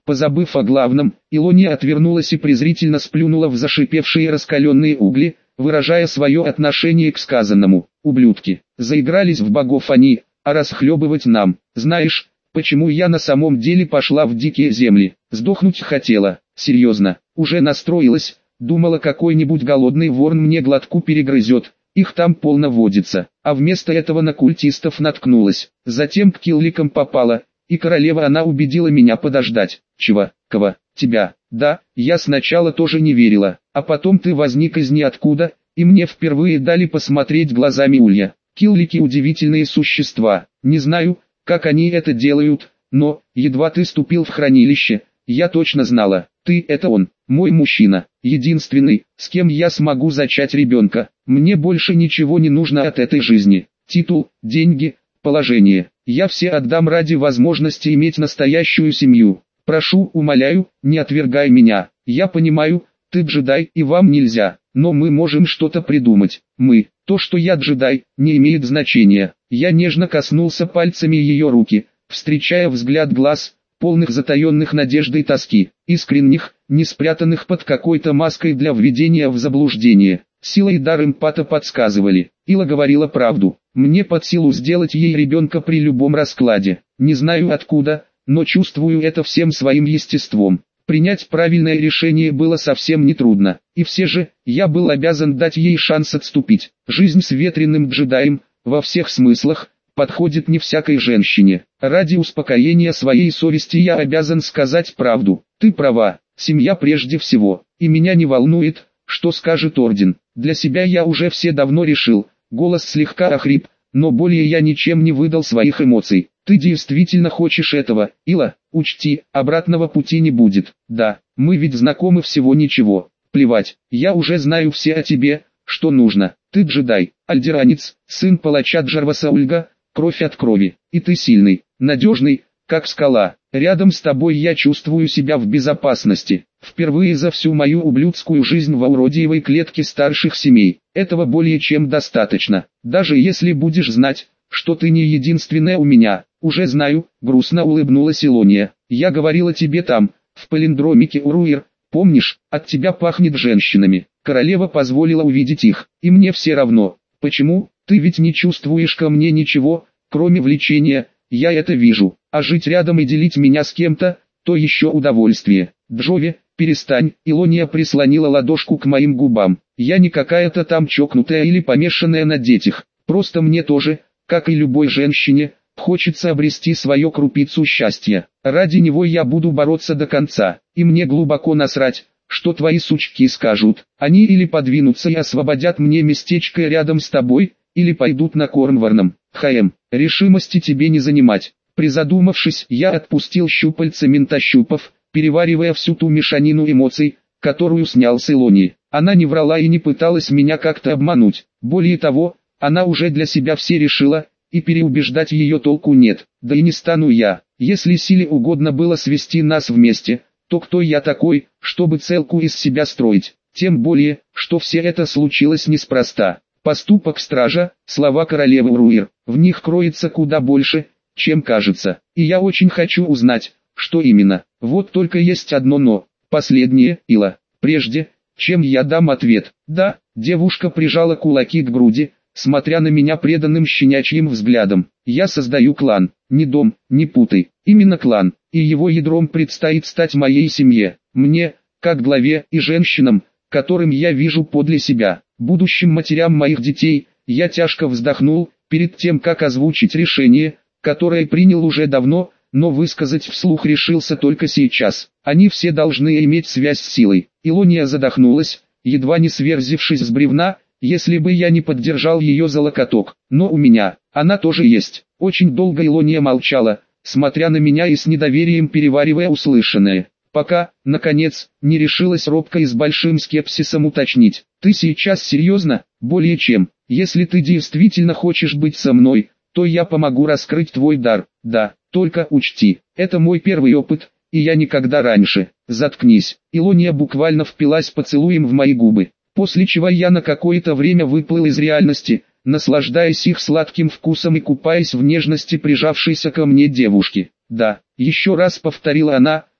Позабыв о главном, Илония отвернулась и презрительно сплюнула в зашипевшие раскаленные угли, выражая свое отношение к сказанному. Ублюдки, заигрались в богов они, а расхлебывать нам. Знаешь, почему я на самом деле пошла в дикие земли? Сдохнуть хотела, серьезно, уже настроилась, думала какой-нибудь голодный ворон мне глотку перегрызет, их там полно водится, а вместо этого на культистов наткнулась, затем к килликам попала, и королева она убедила меня подождать. Чего? Кого? Тебя? Да, я сначала тоже не верила, а потом ты возник из ниоткуда, и мне впервые дали посмотреть глазами улья. Киллики удивительные существа, не знаю, как они это делают, но, едва ты ступил в хранилище, я точно знала, ты это он, мой мужчина, единственный, с кем я смогу зачать ребенка. Мне больше ничего не нужно от этой жизни, титул, деньги, положение, я все отдам ради возможности иметь настоящую семью. Прошу, умоляю, не отвергай меня, я понимаю, ты джедай и вам нельзя, но мы можем что-то придумать. Мы, то что я джедай, не имеет значения. Я нежно коснулся пальцами ее руки, встречая взгляд глаз, полных затаенных надежды и тоски, искренних, не спрятанных под какой-то маской для введения в заблуждение. Сила и дар эмпата подсказывали. Ила говорила правду. Мне под силу сделать ей ребенка при любом раскладе. Не знаю откуда, но чувствую это всем своим естеством. Принять правильное решение было совсем нетрудно, и все же, я был обязан дать ей шанс отступить. Жизнь с ветреным джедаем, во всех смыслах, подходит не всякой женщине. Ради успокоения своей совести я обязан сказать правду. Ты права, семья прежде всего, и меня не волнует, что скажет Орден. Для себя я уже все давно решил, голос слегка охрип, но более я ничем не выдал своих эмоций. Ты действительно хочешь этого, Ила? Учти, обратного пути не будет. Да, мы ведь знакомы всего ничего. Плевать, я уже знаю все о тебе, что нужно. Ты джедай, альдеранец, сын палача Джарваса Ульга, кровь от крови. И ты сильный, надежный, как скала. Рядом с тобой я чувствую себя в безопасности. Впервые за всю мою ублюдскую жизнь в уродиевой клетке старших семей. Этого более чем достаточно. Даже если будешь знать, что ты не единственная у меня. Уже знаю, грустно улыбнулась Илония. Я говорила тебе там, в палиндромике Уруир, помнишь, от тебя пахнет женщинами. Королева позволила увидеть их, и мне все равно. Почему? Ты ведь не чувствуешь ко мне ничего, кроме влечения, я это вижу. А жить рядом и делить меня с кем-то, то еще удовольствие. Джови, перестань. Илония прислонила ладошку к моим губам. Я не какая-то там чокнутая или помешанная на детях. Просто мне тоже, как и любой женщине, хочется обрести свою крупицу счастья. Ради него я буду бороться до конца, и мне глубоко насрать, что твои сучки скажут. Они или подвинутся и освободят мне местечко рядом с тобой, или пойдут на Корнварном. Решимости тебе не занимать. Призадумавшись, я отпустил щупальца ментощупов, переваривая всю ту мешанину эмоций, которую снял с Илонии. Она не врала и не пыталась меня как-то обмануть. Более того, она уже для себя все решила, и переубеждать ее толку нет. Да и не стану я. Если силе угодно было свести нас вместе, то кто я такой, чтобы целку из себя строить? Тем более, что все это случилось неспроста. Поступок стража, слова королевы Уруир, в них кроется куда больше, чем кажется. И я очень хочу узнать, что именно. Вот только есть одно но. Последнее, Ила. Прежде, чем я дам ответ. Да, девушка прижала кулаки к груди, смотря на меня преданным щенячьим взглядом. Я создаю клан, не дом, не путай, именно клан, и его ядром предстоит стать моей семье, мне, как главе, и женщинам, которым я вижу подле себя, будущим матерям моих детей. Я тяжко вздохнул, перед тем как озвучить решение, которое принял уже давно, но высказать вслух решился только сейчас. Они все должны иметь связь с силой. Илония задохнулась, едва не сверзившись с бревна, если бы я не поддержал ее за локоток. Но у меня, она тоже есть. Очень долго Илония молчала, смотря на меня и с недоверием переваривая услышанное. Пока, наконец, не решилась робко и с большим скепсисом уточнить. Ты сейчас серьезно? Более чем. Если ты действительно хочешь быть со мной, то я помогу раскрыть твой дар. Да, только учти, это мой первый опыт, и я никогда раньше. Заткнись. Илония буквально впилась поцелуем в мои губы, после чего я на какое-то время выплыл из реальности, наслаждаясь их сладким вкусом и купаясь в нежности прижавшейся ко мне девушки. Да, еще раз повторила она,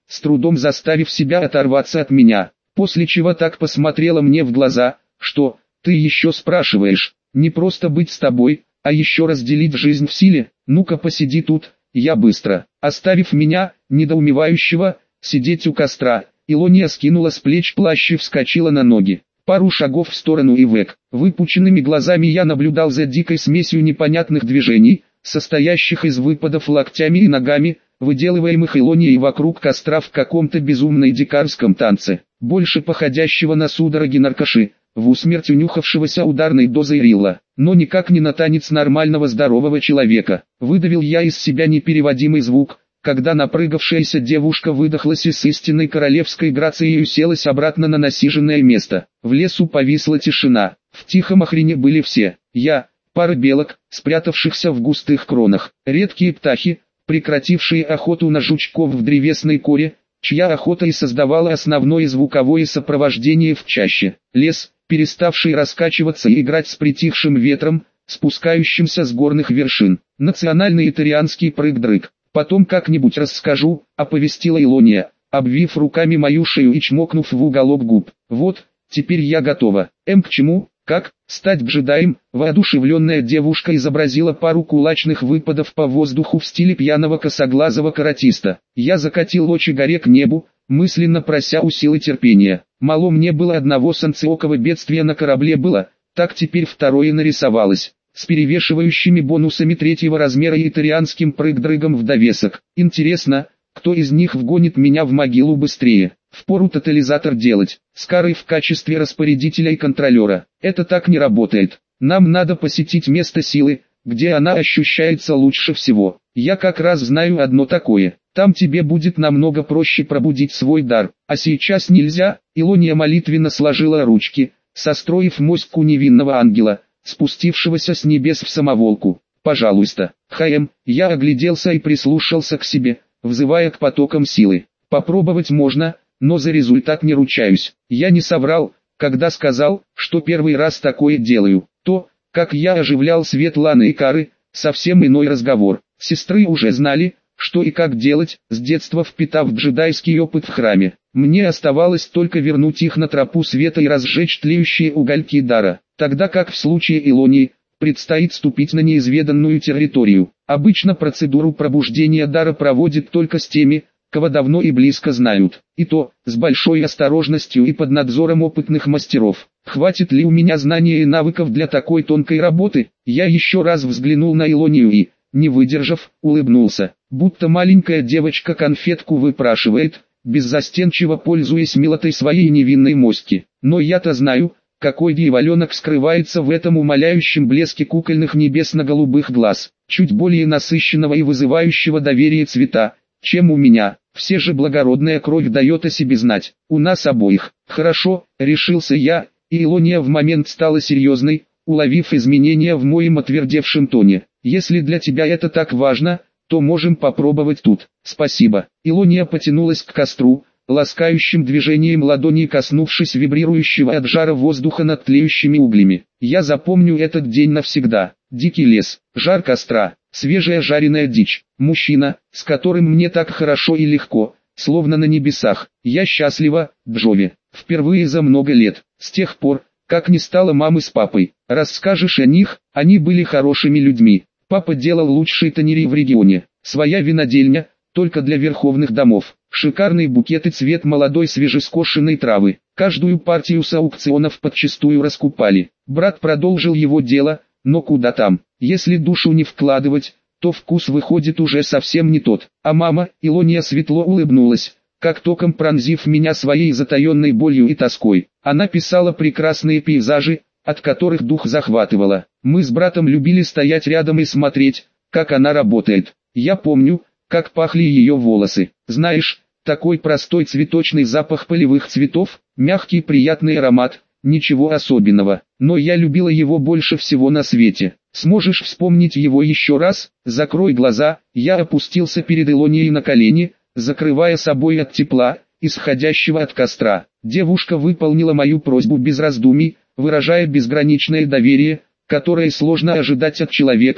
с трудом заставив себя оторваться от меня, после чего так посмотрела мне в глаза, что, ты еще спрашиваешь, не просто быть с тобой, а еще разделить жизнь в силе, ну-ка посиди тут, я быстро, оставив меня, недоумевающего, сидеть у костра, Илония скинула с плеч плащ и вскочила на ноги. Пару шагов в сторону Ивек, выпученными глазами я наблюдал за дикой смесью непонятных движений, состоящих из выпадов локтями и ногами, выделываемых Илонией вокруг костра в каком-то безумно дикарском танце, больше походящего на судороги наркоши, в усмерть унюхавшегося ударной дозой Рилла, но никак не на танец нормального здорового человека. Выдавил я из себя непереводимый звук, когда напрыгавшаяся девушка выдохлась и с истинной королевской грацией уселась обратно на насиженное место. В лесу повисла тишина, в тихом охрене были все: я, пара белок, спрятавшихся в густых кронах, редкие птахи, прекратившие охоту на жучков в древесной коре, чья охота и создавала основное звуковое сопровождение в чаще, лес, переставший раскачиваться и играть с притихшим ветром, спускающимся с горных вершин, национальный итальянский прыг-дрыг. «Потом как-нибудь расскажу», — оповестила Илония, обвив руками мою шею и чмокнув в уголок губ. «Вот, теперь я готова. К чему? Как? Стать джедаем?» Воодушевленная девушка изобразила пару кулачных выпадов по воздуху в стиле пьяного косоглазого каратиста. Я закатил очи горе к небу, мысленно прося у силы терпения. Мало мне было одного санциокого бедствия на корабле было, так теперь второе нарисовалось, с перевешивающими бонусами третьего размера и итальянским прыг-дрыгом в довесок. Интересно, кто из них вгонит меня в могилу быстрее? Впору тотализатор делать, с Карой в качестве распорядителя и контролера. Это так не работает. Нам надо посетить место силы, где она ощущается лучше всего. Я как раз знаю одно такое. Там тебе будет намного проще пробудить свой дар. А сейчас нельзя. Илония молитвенно сложила ручки, состроив моську невинного ангела, спустившегося с небес в самоволку. «Пожалуйста, Хаем». Я огляделся и прислушался к себе, взывая к потокам силы. Попробовать можно, но за результат не ручаюсь. Я не соврал, когда сказал, что первый раз такое делаю. То, как я оживлял свет Ланы и Кары, совсем иной разговор. Сестры уже знали, что и как делать, с детства впитав джедайский опыт в храме. Мне оставалось только вернуть их на тропу света и разжечь тлеющие угольки дара. Тогда как в случае Илонии, предстоит ступить на неизведанную территорию. Обычно процедуру пробуждения дара проводят только с теми, кого давно и близко знают. И то, с большой осторожностью и под надзором опытных мастеров. Хватит ли у меня знаний и навыков для такой тонкой работы? Я еще раз взглянул на Илонию и, не выдержав, улыбнулся. Будто маленькая девочка конфетку выпрашивает, беззастенчиво пользуясь милотой своей невинной моськи. Но я-то знаю, какой дьяволенок скрывается в этом умоляющем блеске кукольных небесно-голубых глаз, чуть более насыщенного и вызывающего доверие цвета, чем у меня. Все же благородная кровь дает о себе знать. У нас обоих. Хорошо, решился я, и Илония в момент стала серьезной, уловив изменения в моем отвердевшем тоне. Если для тебя это так важно, то можем попробовать тут. Спасибо. Илония потянулась к костру, ласкающим движением ладони коснувшись вибрирующего от жара воздуха над тлеющими углями. Я запомню этот день навсегда. Дикий лес, жар костра, свежая жареная дичь, мужчина, с которым мне так хорошо и легко, словно на небесах. Я счастлива, Джови, впервые за много лет, с тех пор, как не стало мамы с папой. Расскажешь о них? Они были хорошими людьми. Папа делал лучшие тоннери в регионе. Своя винодельня, только для верховных домов. Шикарные букеты цвет молодой свежескошенной травы. Каждую партию с аукционов подчистую раскупали. Брат продолжил его дело, но куда там. Если душу не вкладывать, то вкус выходит уже совсем не тот. А мама, Илония светло улыбнулась, как током пронзив меня своей затаенной болью и тоской. Она писала прекрасные пейзажи, от которых дух захватывало. Мы с братом любили стоять рядом и смотреть, как она работает. Я помню, как пахли ее волосы. Знаешь, такой простой цветочный запах полевых цветов, мягкий приятный аромат, ничего особенного. Но я любила его больше всего на свете. Сможешь вспомнить его еще раз? Закрой глаза. Я опустился перед Илонией на колени, закрывая собой от тепла, исходящего от костра. Девушка выполнила мою просьбу без раздумий, выражая безграничное доверие, которое сложно ожидать от человека,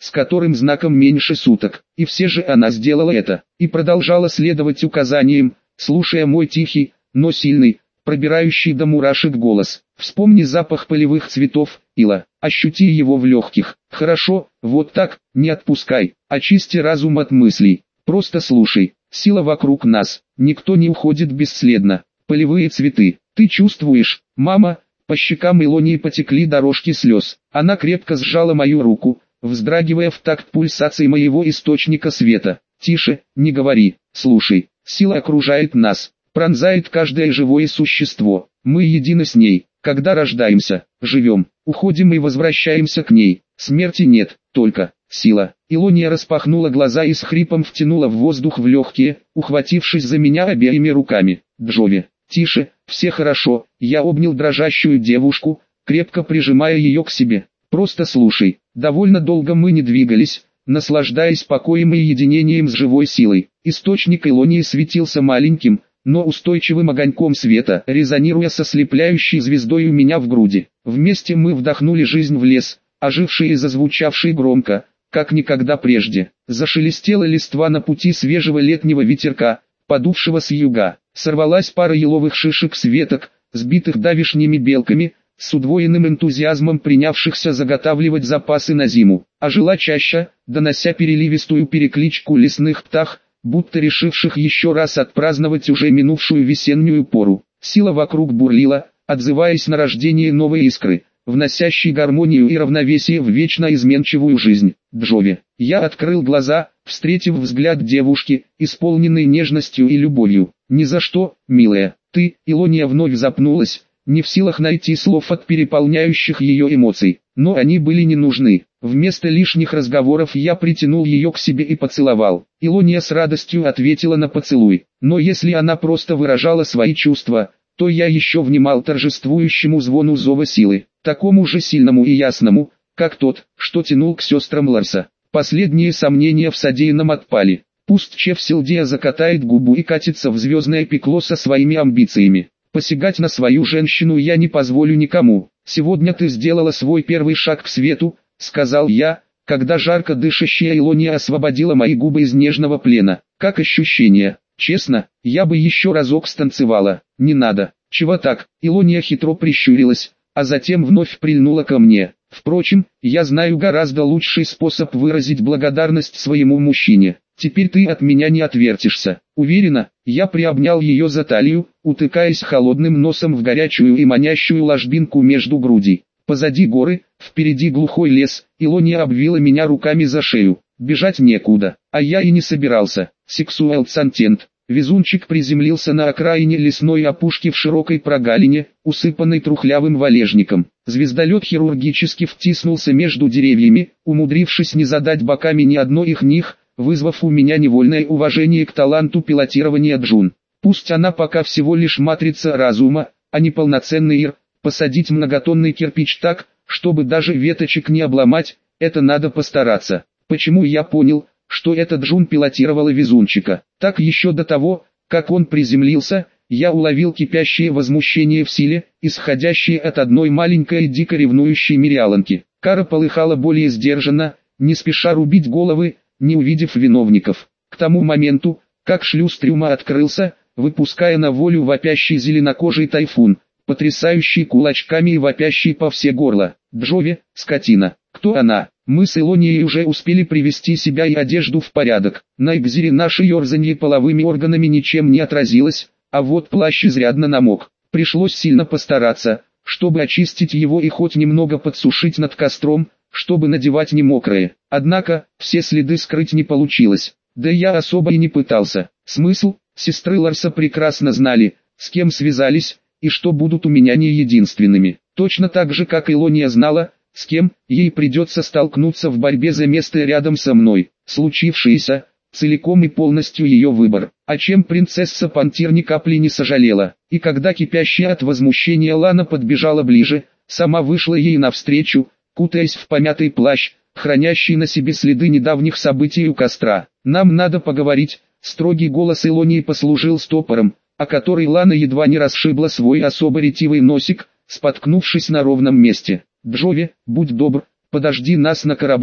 с которым знаком меньше суток. И все же она сделала это, и продолжала следовать указаниям, слушая мой тихий, но сильный, пробирающий до мурашек голос. Вспомни запах полевых цветов, Ила, ощути его в легких. Хорошо, вот так, не отпускай, очисти разум от мыслей. Просто слушай, сила вокруг нас, никто не уходит бесследно. Полевые цветы, ты чувствуешь, мама? По щекам Илонии потекли дорожки слез. Она крепко сжала мою руку, вздрагивая в такт пульсации моего источника света. Тише, не говори, слушай, сила окружает нас, пронзает каждое живое существо. Мы едины с ней, когда рождаемся, живем, уходим и возвращаемся к ней. Смерти нет, только сила. Илония распахнула глаза и с хрипом втянула в воздух в легкие, ухватившись за меня обеими руками. Джови, тише, все хорошо. Я обнял дрожащую девушку, крепко прижимая ее к себе. Просто слушай. Довольно долго мы не двигались, наслаждаясь покоем и единением с живой силой. Источник Илонии светился маленьким, но устойчивым огоньком света, резонируя со слепляющей звездой у меня в груди. Вместе мы вдохнули жизнь в лес, оживший и зазвучавший громко, как никогда прежде. Зашелестела листва на пути свежего летнего ветерка, подувшего с юга. Сорвалась пара еловых шишек с веток, сбитых давишними белками, с удвоенным энтузиазмом принявшихся заготавливать запасы на зиму. Ожила чаща, донося переливистую перекличку лесных птах, будто решивших еще раз отпраздновать уже минувшую весеннюю пору. Сила вокруг бурлила, отзываясь на рождение новой искры, вносящей гармонию и равновесие в вечно изменчивую жизнь. Джови. Я открыл глаза, встретив взгляд девушки, исполненный нежностью и любовью. «Ни за что, милая, ты». Илония вновь запнулась, не в силах найти слов от переполняющих ее эмоций, но они были не нужны. Вместо лишних разговоров я притянул ее к себе и поцеловал. Илония с радостью ответила на поцелуй, но если она просто выражала свои чувства, то я еще внимал торжествующему звону зова силы, такому же сильному и ясному, как тот, что тянул к сестрам Ларса. Последние сомнения в содеянном отпали. Пусть Чефсилдия закатает губу и катится в звездное пекло со своими амбициями. Посягать на свою женщину я не позволю никому. «Сегодня ты сделала свой первый шаг к свету», — сказал я, когда жарко дышащая Илония освободила мои губы из нежного плена. «Как ощущение? Честно, я бы еще разок станцевала». «Не надо». «Чего так?» Илония хитро прищурилась, а затем вновь прильнула ко мне. «Впрочем, я знаю гораздо лучший способ выразить благодарность своему мужчине. Теперь ты от меня не отвертишься». Уверена, я приобнял ее за талию, утыкаясь холодным носом в горячую и манящую ложбинку между грудей. Позади горы, впереди глухой лес, Илония обвила меня руками за шею. Бежать некуда, а я и не собирался. Сексуал-цантент. Везунчик приземлился на окраине лесной опушки в широкой прогалине, усыпанной трухлявым валежником. Звездолет хирургически втиснулся между деревьями, умудрившись не задать боками ни одной их них, вызвав у меня невольное уважение к таланту пилотирования Джун. Пусть она пока всего лишь матрица разума, а не полноценный ир, посадить многотонный кирпич так, чтобы даже веточек не обломать, это надо постараться. Почему я понял, что эта Джун пилотировала везунчика? Так еще до того, как он приземлился, я уловил кипящее возмущение в силе, исходящее от одной маленькой дико ревнующей мириаланки. Кара полыхала более сдержанно, не спеша рубить головы, не увидев виновников. К тому моменту, как шлюз трюма открылся, выпуская на волю вопящий зеленокожий тайфун, потрясающий кулачками и вопящий по все горло. Джови, скотина. Кто она? Мы с Илонией уже успели привести себя и одежду в порядок. На Экзере наше ерзанье половыми органами ничем не отразилось, а вот плащ изрядно намок. Пришлось сильно постараться, чтобы очистить его и хоть немного подсушить над костром, чтобы надевать не мокрое. Однако, все следы скрыть не получилось. Да я особо и не пытался. Смысл? Сестры Ларса прекрасно знали, с кем связались, и что будут у меня не единственными. Точно так же, как Илония знала, с кем ей придется столкнуться в борьбе за место рядом со мной. Случившееся, целиком и полностью ее выбор. О чем принцесса Пантир ни капли не сожалела. И когда кипящая от возмущения Лана подбежала ближе, сама вышла ей навстречу, кутаясь в помятый плащ, хранящий на себе следы недавних событий у костра. «Нам надо поговорить», — строгий голос Илонии послужил стопором, о который Лана едва не расшибла свой особо ретивый носик, споткнувшись на ровном месте. «Джови, будь добр, подожди нас на корабле».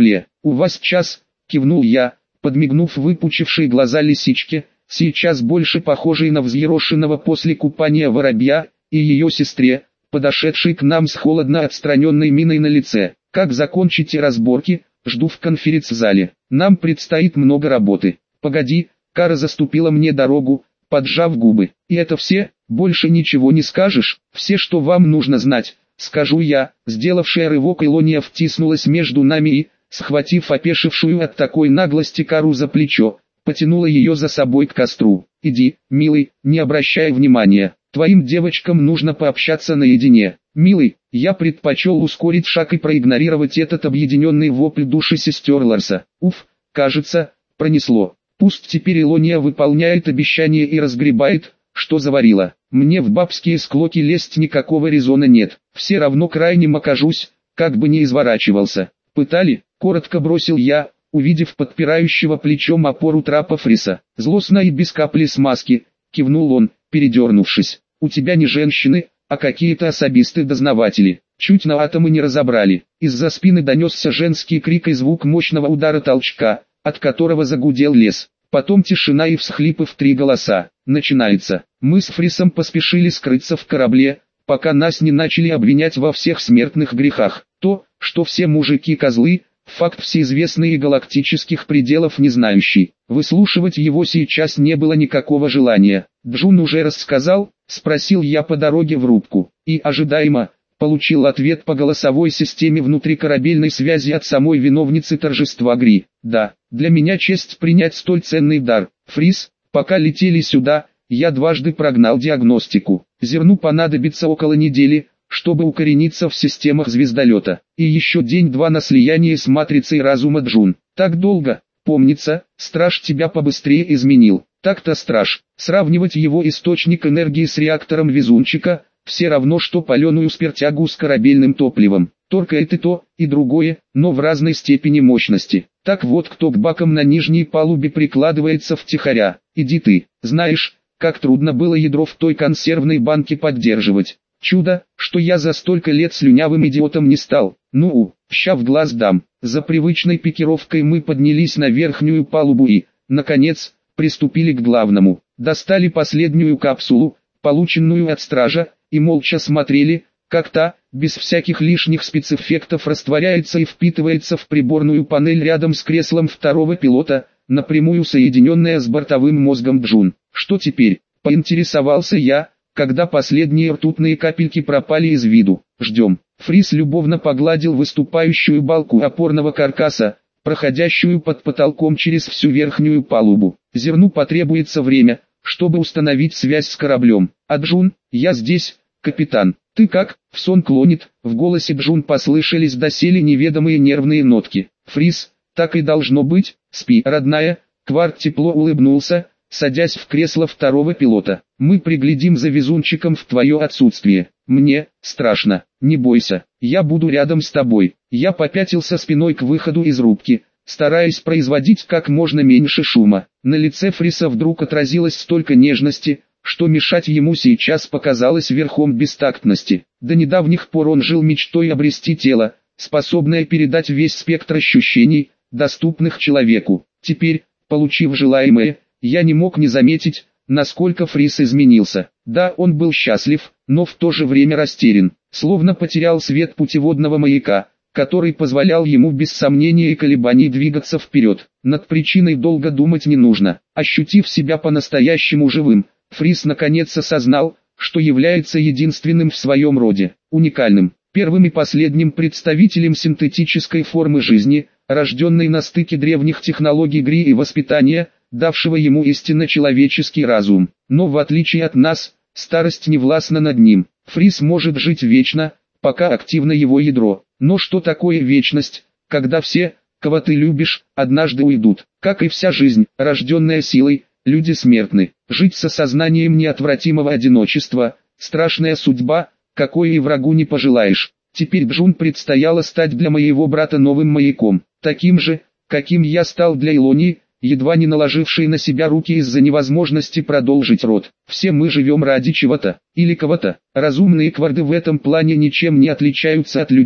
«У вас час», — кивнул я, подмигнув выпучившие глаза лисичке, сейчас больше похожей на взъерошенного после купания воробья, и ее сестре, подошедшей к нам с холодно отстраненной миной на лице. «Как закончите разборки, жду в конференц-зале. Нам предстоит много работы». «Погоди», — Кара заступила мне дорогу, поджав губы. «И это все? Больше ничего не скажешь? Все, что вам нужно знать, скажу я». Сделавшая рывок Илония втиснулась между нами и, схватив опешившую от такой наглости Кару за плечо, потянула ее за собой к костру. «Иди, милый, не обращай внимания. Твоим девочкам нужно пообщаться наедине». «Милый», я предпочел ускорить шаг и проигнорировать этот объединенный вопль души сестер Ларса. Уф, кажется, пронесло. Пусть теперь Илония выполняет обещание и разгребает, что заварила. Мне в бабские склоки лезть никакого резона нет. Все равно крайним окажусь, как бы не изворачивался. «Пытали?» — коротко бросил я, увидев подпирающего плечом опору трапа Фриса. «Злостно и без капли смазки», — кивнул он, передернувшись. «У тебя не женщины, а какие-то особисты-дознаватели. Чуть на атомы не разобрали». Из-за спины донесся женский крик и звук мощного удара толчка, от которого загудел лес. Потом тишина и всхлипы в 3 голоса. «Начинается». Мы с Фрисом поспешили скрыться в корабле, пока нас не начали обвинять во всех смертных грехах. То, что все мужики козлы, факт всеизвестный и галактических пределов не знающий. Выслушивать его сейчас не было никакого желания. «Джун уже рассказал?» — спросил я по дороге в рубку. И ожидаемо получил ответ по голосовой системе внутрикорабельной связи от самой виновницы торжества Гри. «Да, для меня честь принять столь ценный дар. Фрис, пока летели сюда, я дважды прогнал диагностику. Зерну понадобится около недели, чтобы укорениться в системах звездолета. И еще день-два на слияние с матрицей разума Джун. Так долго, помнится, страж тебя побыстрее изменил». Так-то страж. Сравнивать его источник энергии с реактором везунчика, все равно что паленую спиртягу с корабельным топливом. Торкает и то, и другое, но в разной степени мощности. Так вот, кто к бакам на нижней палубе прикладывается втихаря. Иди ты. Знаешь, как трудно было ядро в той консервной банке поддерживать. Чудо, что я за столько лет слюнявым идиотом не стал. Ну, ща в глаз дам. За привычной пикировкой мы поднялись на верхнюю палубу и, наконец, приступили к главному. Достали последнюю капсулу, полученную от стража, и молча смотрели, как та, без всяких лишних спецэффектов растворяется и впитывается в приборную панель рядом с креслом второго пилота, напрямую соединенная с бортовым мозгом Джун. «Что теперь?» — поинтересовался я, когда последние ртутные капельки пропали из виду. «Ждем». Фрис любовно погладил выступающую балку опорного каркаса, проходящую под потолком через всю верхнюю палубу. «Зерну потребуется время, чтобы установить связь с кораблем. А Джун, я здесь, капитан. Ты как?» В сон клонит. В голосе Джун послышались доселе неведомые нервные нотки. «Фрис, так и должно быть. Спи, родная». Кварт тепло улыбнулся, садясь в кресло второго пилота. «Мы приглядим за везунчиком в твое отсутствие. Мне страшно. Не бойся, я буду рядом с тобой». Я попятился спиной к выходу из рубки, стараясь производить как можно меньше шума. На лице Фриса вдруг отразилось столько нежности, что мешать ему сейчас показалось верхом бестактности. До недавних пор он жил мечтой обрести тело, способное передать весь спектр ощущений, доступных человеку. Теперь, получив желаемое, я не мог не заметить, насколько Фрис изменился. Да, он был счастлив, но в то же время растерян, словно потерял свет путеводного маяка, который позволял ему без сомнения и колебаний двигаться вперед. Над причиной долго думать не нужно. Ощутив себя по-настоящему живым, Фрис наконец осознал, что является единственным в своем роде, уникальным, первым и последним представителем синтетической формы жизни, рожденной на стыке древних технологий Гри и воспитания, давшего ему истинно человеческий разум. Но в отличие от нас, старость не властна над ним. Фрис может жить вечно, пока активно его ядро. Но что такое вечность, когда все, кого ты любишь, однажды уйдут? Как и вся жизнь, рожденная силой, люди смертны. Жить с осознанием неотвратимого одиночества – страшная судьба, какой и врагу не пожелаешь. Теперь Джун предстояло стать для моего брата новым маяком, таким же, каким я стал для Илонии, едва не наложившей на себя руки из-за невозможности продолжить род. Все мы живем ради чего-то, или кого-то. Разумные кварды в этом плане ничем не отличаются от людей,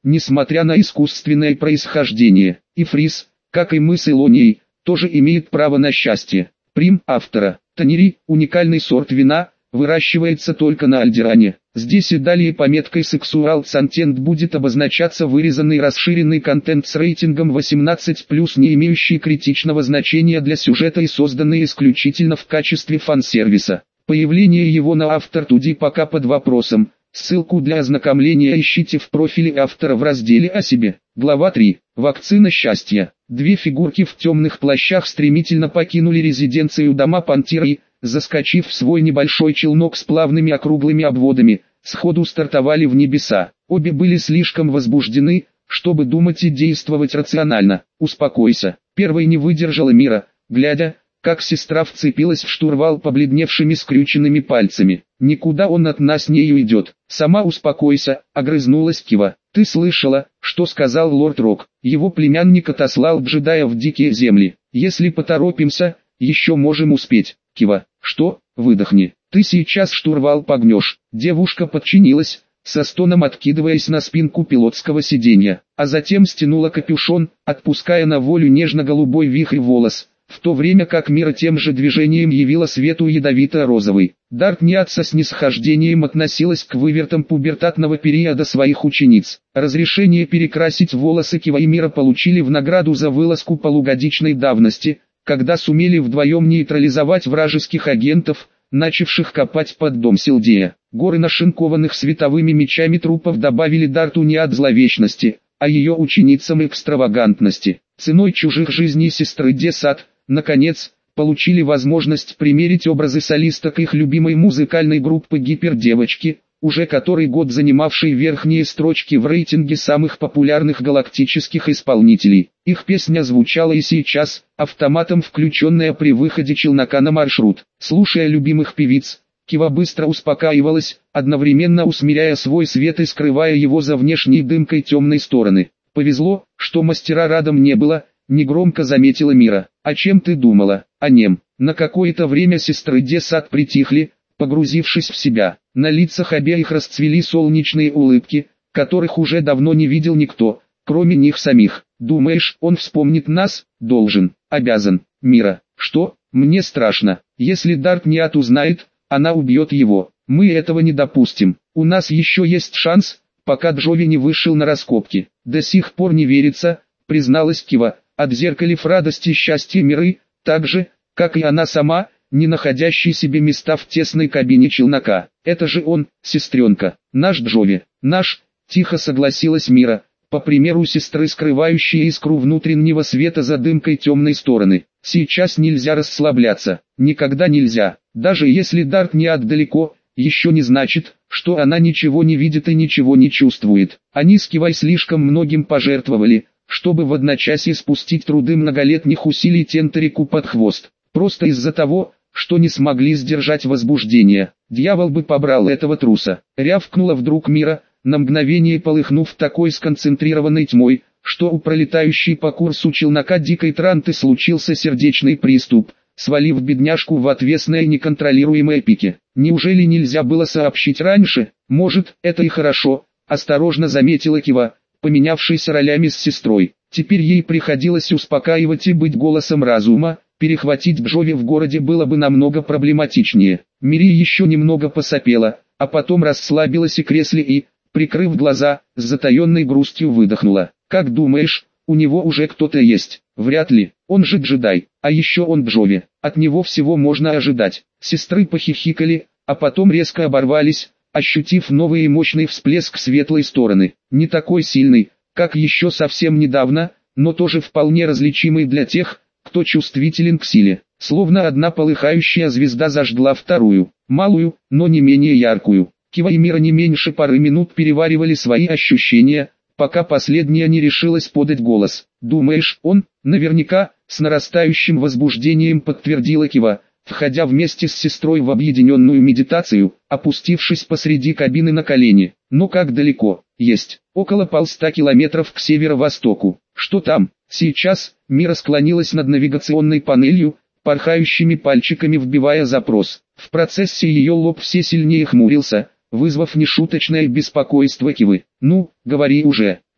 несмотря на искусственное происхождение. И Фрис, как и мы с Илонией, тоже имеет право на счастье. Прим автора. Танери – уникальный сорт вина, выращивается только на Альдеране. Здесь и далее пометкой «Sexual Content» будет обозначаться вырезанный расширенный контент с рейтингом 18+, не имеющий критичного значения для сюжета и созданный исключительно в качестве фан-сервиса. Появление его на AfterToday пока под вопросом. Ссылку для ознакомления ищите в профиле автора в разделе «О себе». Глава 3. Вакцина счастья. Две фигурки в темных плащах стремительно покинули резиденцию дома Пантера и, заскочив в свой небольшой челнок с плавными округлыми обводами, сходу стартовали в небеса. Обе были слишком возбуждены, чтобы думать и действовать рационально. «Успокойся». Первой не выдержала Мира, глядя, как сестра вцепилась в штурвал побледневшими скрюченными пальцами. «Никуда он от нас не уйдет». «Сама успокойся», — огрызнулась Кива. «Ты слышала, что сказал лорд Рок? Его племянник отослал джедая в дикие земли. Если поторопимся, еще можем успеть». «Кива, что? Выдохни. Ты сейчас штурвал погнешь». Девушка подчинилась, со стоном откидываясь на спинку пилотского сиденья, а затем стянула капюшон, отпуская на волю нежно-голубой вихрь волос, в то время как Мира тем же движением явила свету ядовито-розовый. Дартниат со снисхождением относилась к вывертам пубертатного периода своих учениц. Разрешение перекрасить волосы Кива и Мира получили в награду за вылазку полугодичной давности, когда сумели вдвоем нейтрализовать вражеских агентов, начавших копать под дом Силдея. Горы нашинкованных световыми мечами трупов добавили Дартуниат зловечности, а ее ученицам экстравагантности. Ценой чужих жизней сестры Десад, наконец, получили возможность примерить образы солисток их любимой музыкальной группы «Гипердевочки», уже который год занимавшей верхние строчки в рейтинге самых популярных галактических исполнителей. Их песня звучала и сейчас, автоматом включенная при выходе челнока на маршрут. Слушая любимых певиц, Кива быстро успокаивалась, одновременно усмиряя свой свет и скрывая его за внешней дымкой темной стороны. «Повезло, что мастера рядом не было», — негромко заметила Мира. «О чем ты думала?» «О нем». На какое-то время сестры Десад притихли, погрузившись в себя. На лицах обеих расцвели солнечные улыбки, которых уже давно не видел никто, кроме них самих. «Думаешь, он вспомнит нас?» «Должен, обязан». «Мира, что? Мне страшно. Если Дартниат узнает, она убьет его. Мы этого не допустим. У нас еще есть шанс, пока Джови не вышел на раскопки». «До сих пор не верится», — призналась Кива, отзеркалив радость и счастье Миры, так же, как и она сама, не находящий себе места в тесной кабине челнока. «Это же он, сестренка, наш Джови, наш», — тихо согласилась Мира, по примеру сестры, скрывающей искру внутреннего света за дымкой темной стороны. «Сейчас нельзя расслабляться, никогда нельзя, даже если Дартниат далеко, еще не значит, что она ничего не видит и ничего не чувствует. Они с Кивой слишком многим пожертвовали, чтобы в одночасье спустить труды многолетних усилий Тентерику под хвост, просто из-за того, что не смогли сдержать возбуждение. Дьявол бы побрал этого труса», — рявкнула вдруг Мира, на мгновение полыхнув такой сконцентрированной тьмой, что у пролетающей по курсу челнока дикой Транты случился сердечный приступ, свалив бедняжку в отвесное неконтролируемое пике. «Неужели нельзя было сообщить раньше?» «Может, это и хорошо», — осторожно заметила Кива, поменявшись ролями с сестрой. Теперь ей приходилось успокаивать и быть голосом разума. Перехватить Джови в городе было бы намного проблематичнее. Мири еще немного посопела, а потом расслабилась и кресле и, прикрыв глаза, с затаенной грустью выдохнула. «Как думаешь, у него уже кто-то есть?» «Вряд ли, он же джедай, а еще он Джови, от него всего можно ожидать». Сестры похихикали, а потом резко оборвались, ощутив новый и мощный всплеск светлой стороны. Не такой сильный, как еще совсем недавно, но тоже вполне различимый для тех, кто чувствителен к силе. Словно одна полыхающая звезда зажгла вторую, малую, но не менее яркую. Кива и Мира не меньше пары минут переваривали свои ощущения, пока последняя не решилась подать голос. «Думаешь, он?» «Наверняка», — с нарастающим возбуждением подтвердила Кива, входя вместе с сестрой в объединенную медитацию, опустившись посреди кабины на колени. «Но как далеко?» «Есть, около 100 километров к северо-востоку». «Что там?» Сейчас Мира склонилась над навигационной панелью, порхающими пальчиками вбивая запрос. В процессе ее лоб все сильнее хмурился, вызвав нешуточное беспокойство Кивы. «Ну, говори уже».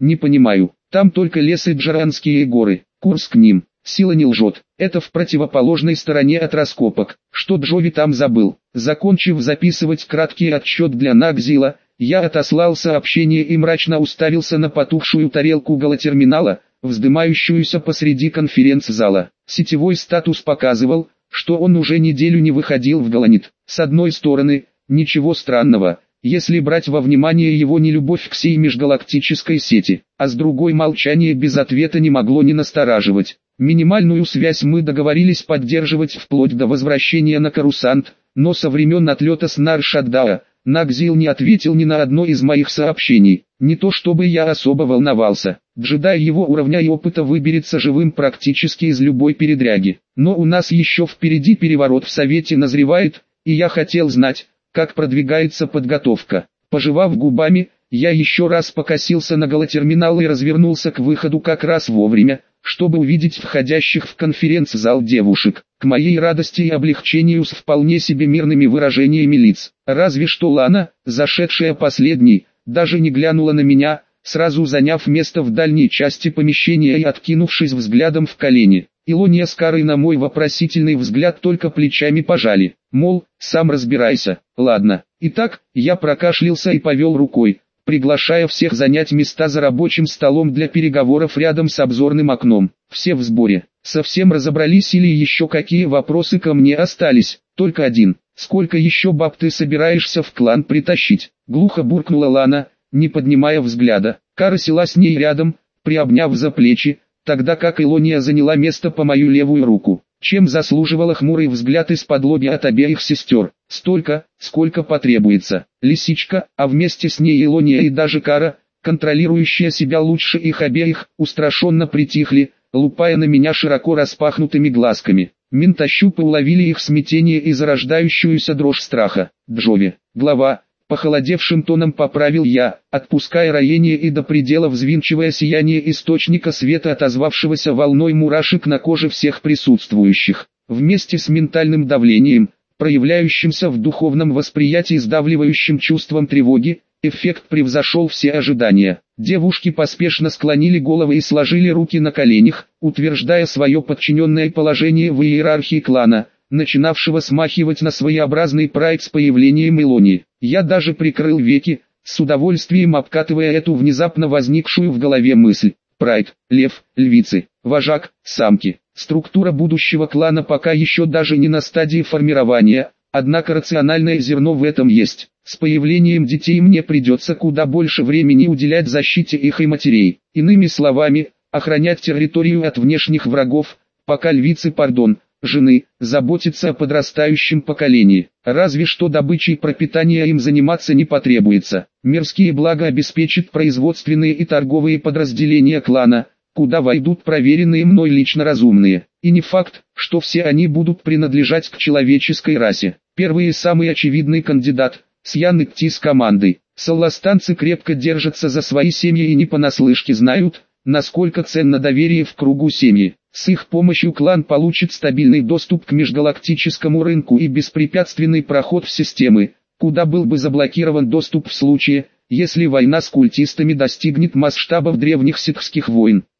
Не понимаю, там только лес и Джаранские горы, курс к ним. Сила не лжет, это в противоположной стороне от раскопок. Что Джови там забыл? Закончив записывать краткий отчет для Нагзила, я отослал сообщение и мрачно уставился на потухшую тарелку голотерминала, вздымающуюся посреди конференц-зала. Сетевой статус показывал, что он уже неделю не выходил в Голонит. С одной стороны, ничего странного, если брать во внимание его нелюбовь к сей межгалактической сети, а с другой молчание без ответа не могло не настораживать. Минимальную связь мы договорились поддерживать вплоть до возвращения на Карусант, но со времен отлета с Нар-Шаддаа, Нагзил не ответил ни на одно из моих сообщений. Не то чтобы я особо волновался, джедай его уровня и опыта выберется живым практически из любой передряги. Но у нас еще впереди переворот в Совете назревает, и я хотел знать, как продвигается подготовка. Пожевав губами, я еще раз покосился на голотерминал и развернулся к выходу как раз вовремя, чтобы увидеть входящих в конференц-зал девушек. К моей радости и облегчению с вполне себе мирными выражениями лиц. Разве что Лана, зашедшая последней, даже не глянула на меня, сразу заняв место в дальней части помещения и откинувшись взглядом в колени. Илония с Карой на мой вопросительный взгляд только плечами пожали, мол, сам разбирайся. Ладно. Итак, я прокашлялся и повел рукой, приглашая всех занять места за рабочим столом для переговоров рядом с обзорным окном. Все в сборе. Совсем разобрались или еще какие вопросы ко мне остались? Только один. Сколько еще баб ты собираешься в клан притащить? Глухо буркнула Лана, не поднимая взгляда. Кара села с ней рядом, приобняв за плечи, тогда как Илония заняла место по мою левую руку, чем заслуживала хмурый взгляд из-под лобья от обеих сестер. Столько, сколько потребуется. Лисичка, а вместе с ней Илония и даже Кара, контролирующая себя лучше их обеих, устрашенно притихли, лупая на меня широко распахнутыми глазками. Ментощупы уловили их смятение и зарождающуюся дрожь страха. Джови, глава, похолодевшим тоном поправил я, отпуская роение и до предела взвинчивая сияние источника света, отозвавшегося волной мурашек на коже всех присутствующих. Вместе с ментальным давлением, проявляющимся в духовном восприятии сдавливающим чувством тревоги, эффект превзошел все ожидания. Девушки поспешно склонили головы и сложили руки на коленях, утверждая свое подчиненное положение в иерархии клана, начинавшего смахивать на своеобразный прайд с появлением Илонии. Я даже прикрыл веки, с удовольствием обкатывая эту внезапно возникшую в голове мысль. Прайд, лев, львицы, вожак, самки. Структура будущего клана пока еще даже не на стадии формирования, однако рациональное зерно в этом есть. С появлением детей мне придется куда больше времени уделять защите их и матерей. Иными словами, охранять территорию от внешних врагов, пока львицы, жены, заботятся о подрастающем поколении. Разве что добычей пропитания им заниматься не потребуется. Мирские блага обеспечат производственные и торговые подразделения клана, куда войдут проверенные мной лично разумные. И не факт, что все они будут принадлежать к человеческой расе. Первый и самый очевидный кандидат – Сьян идти с командой. Солластанцы крепко держатся за свои семьи и не понаслышке знают, насколько ценно доверие в кругу семьи. С их помощью клан получит стабильный доступ к межгалактическому рынку и беспрепятственный проход в системы, куда был бы заблокирован доступ в случае, если война с культистами достигнет масштабов древних ситхских войн.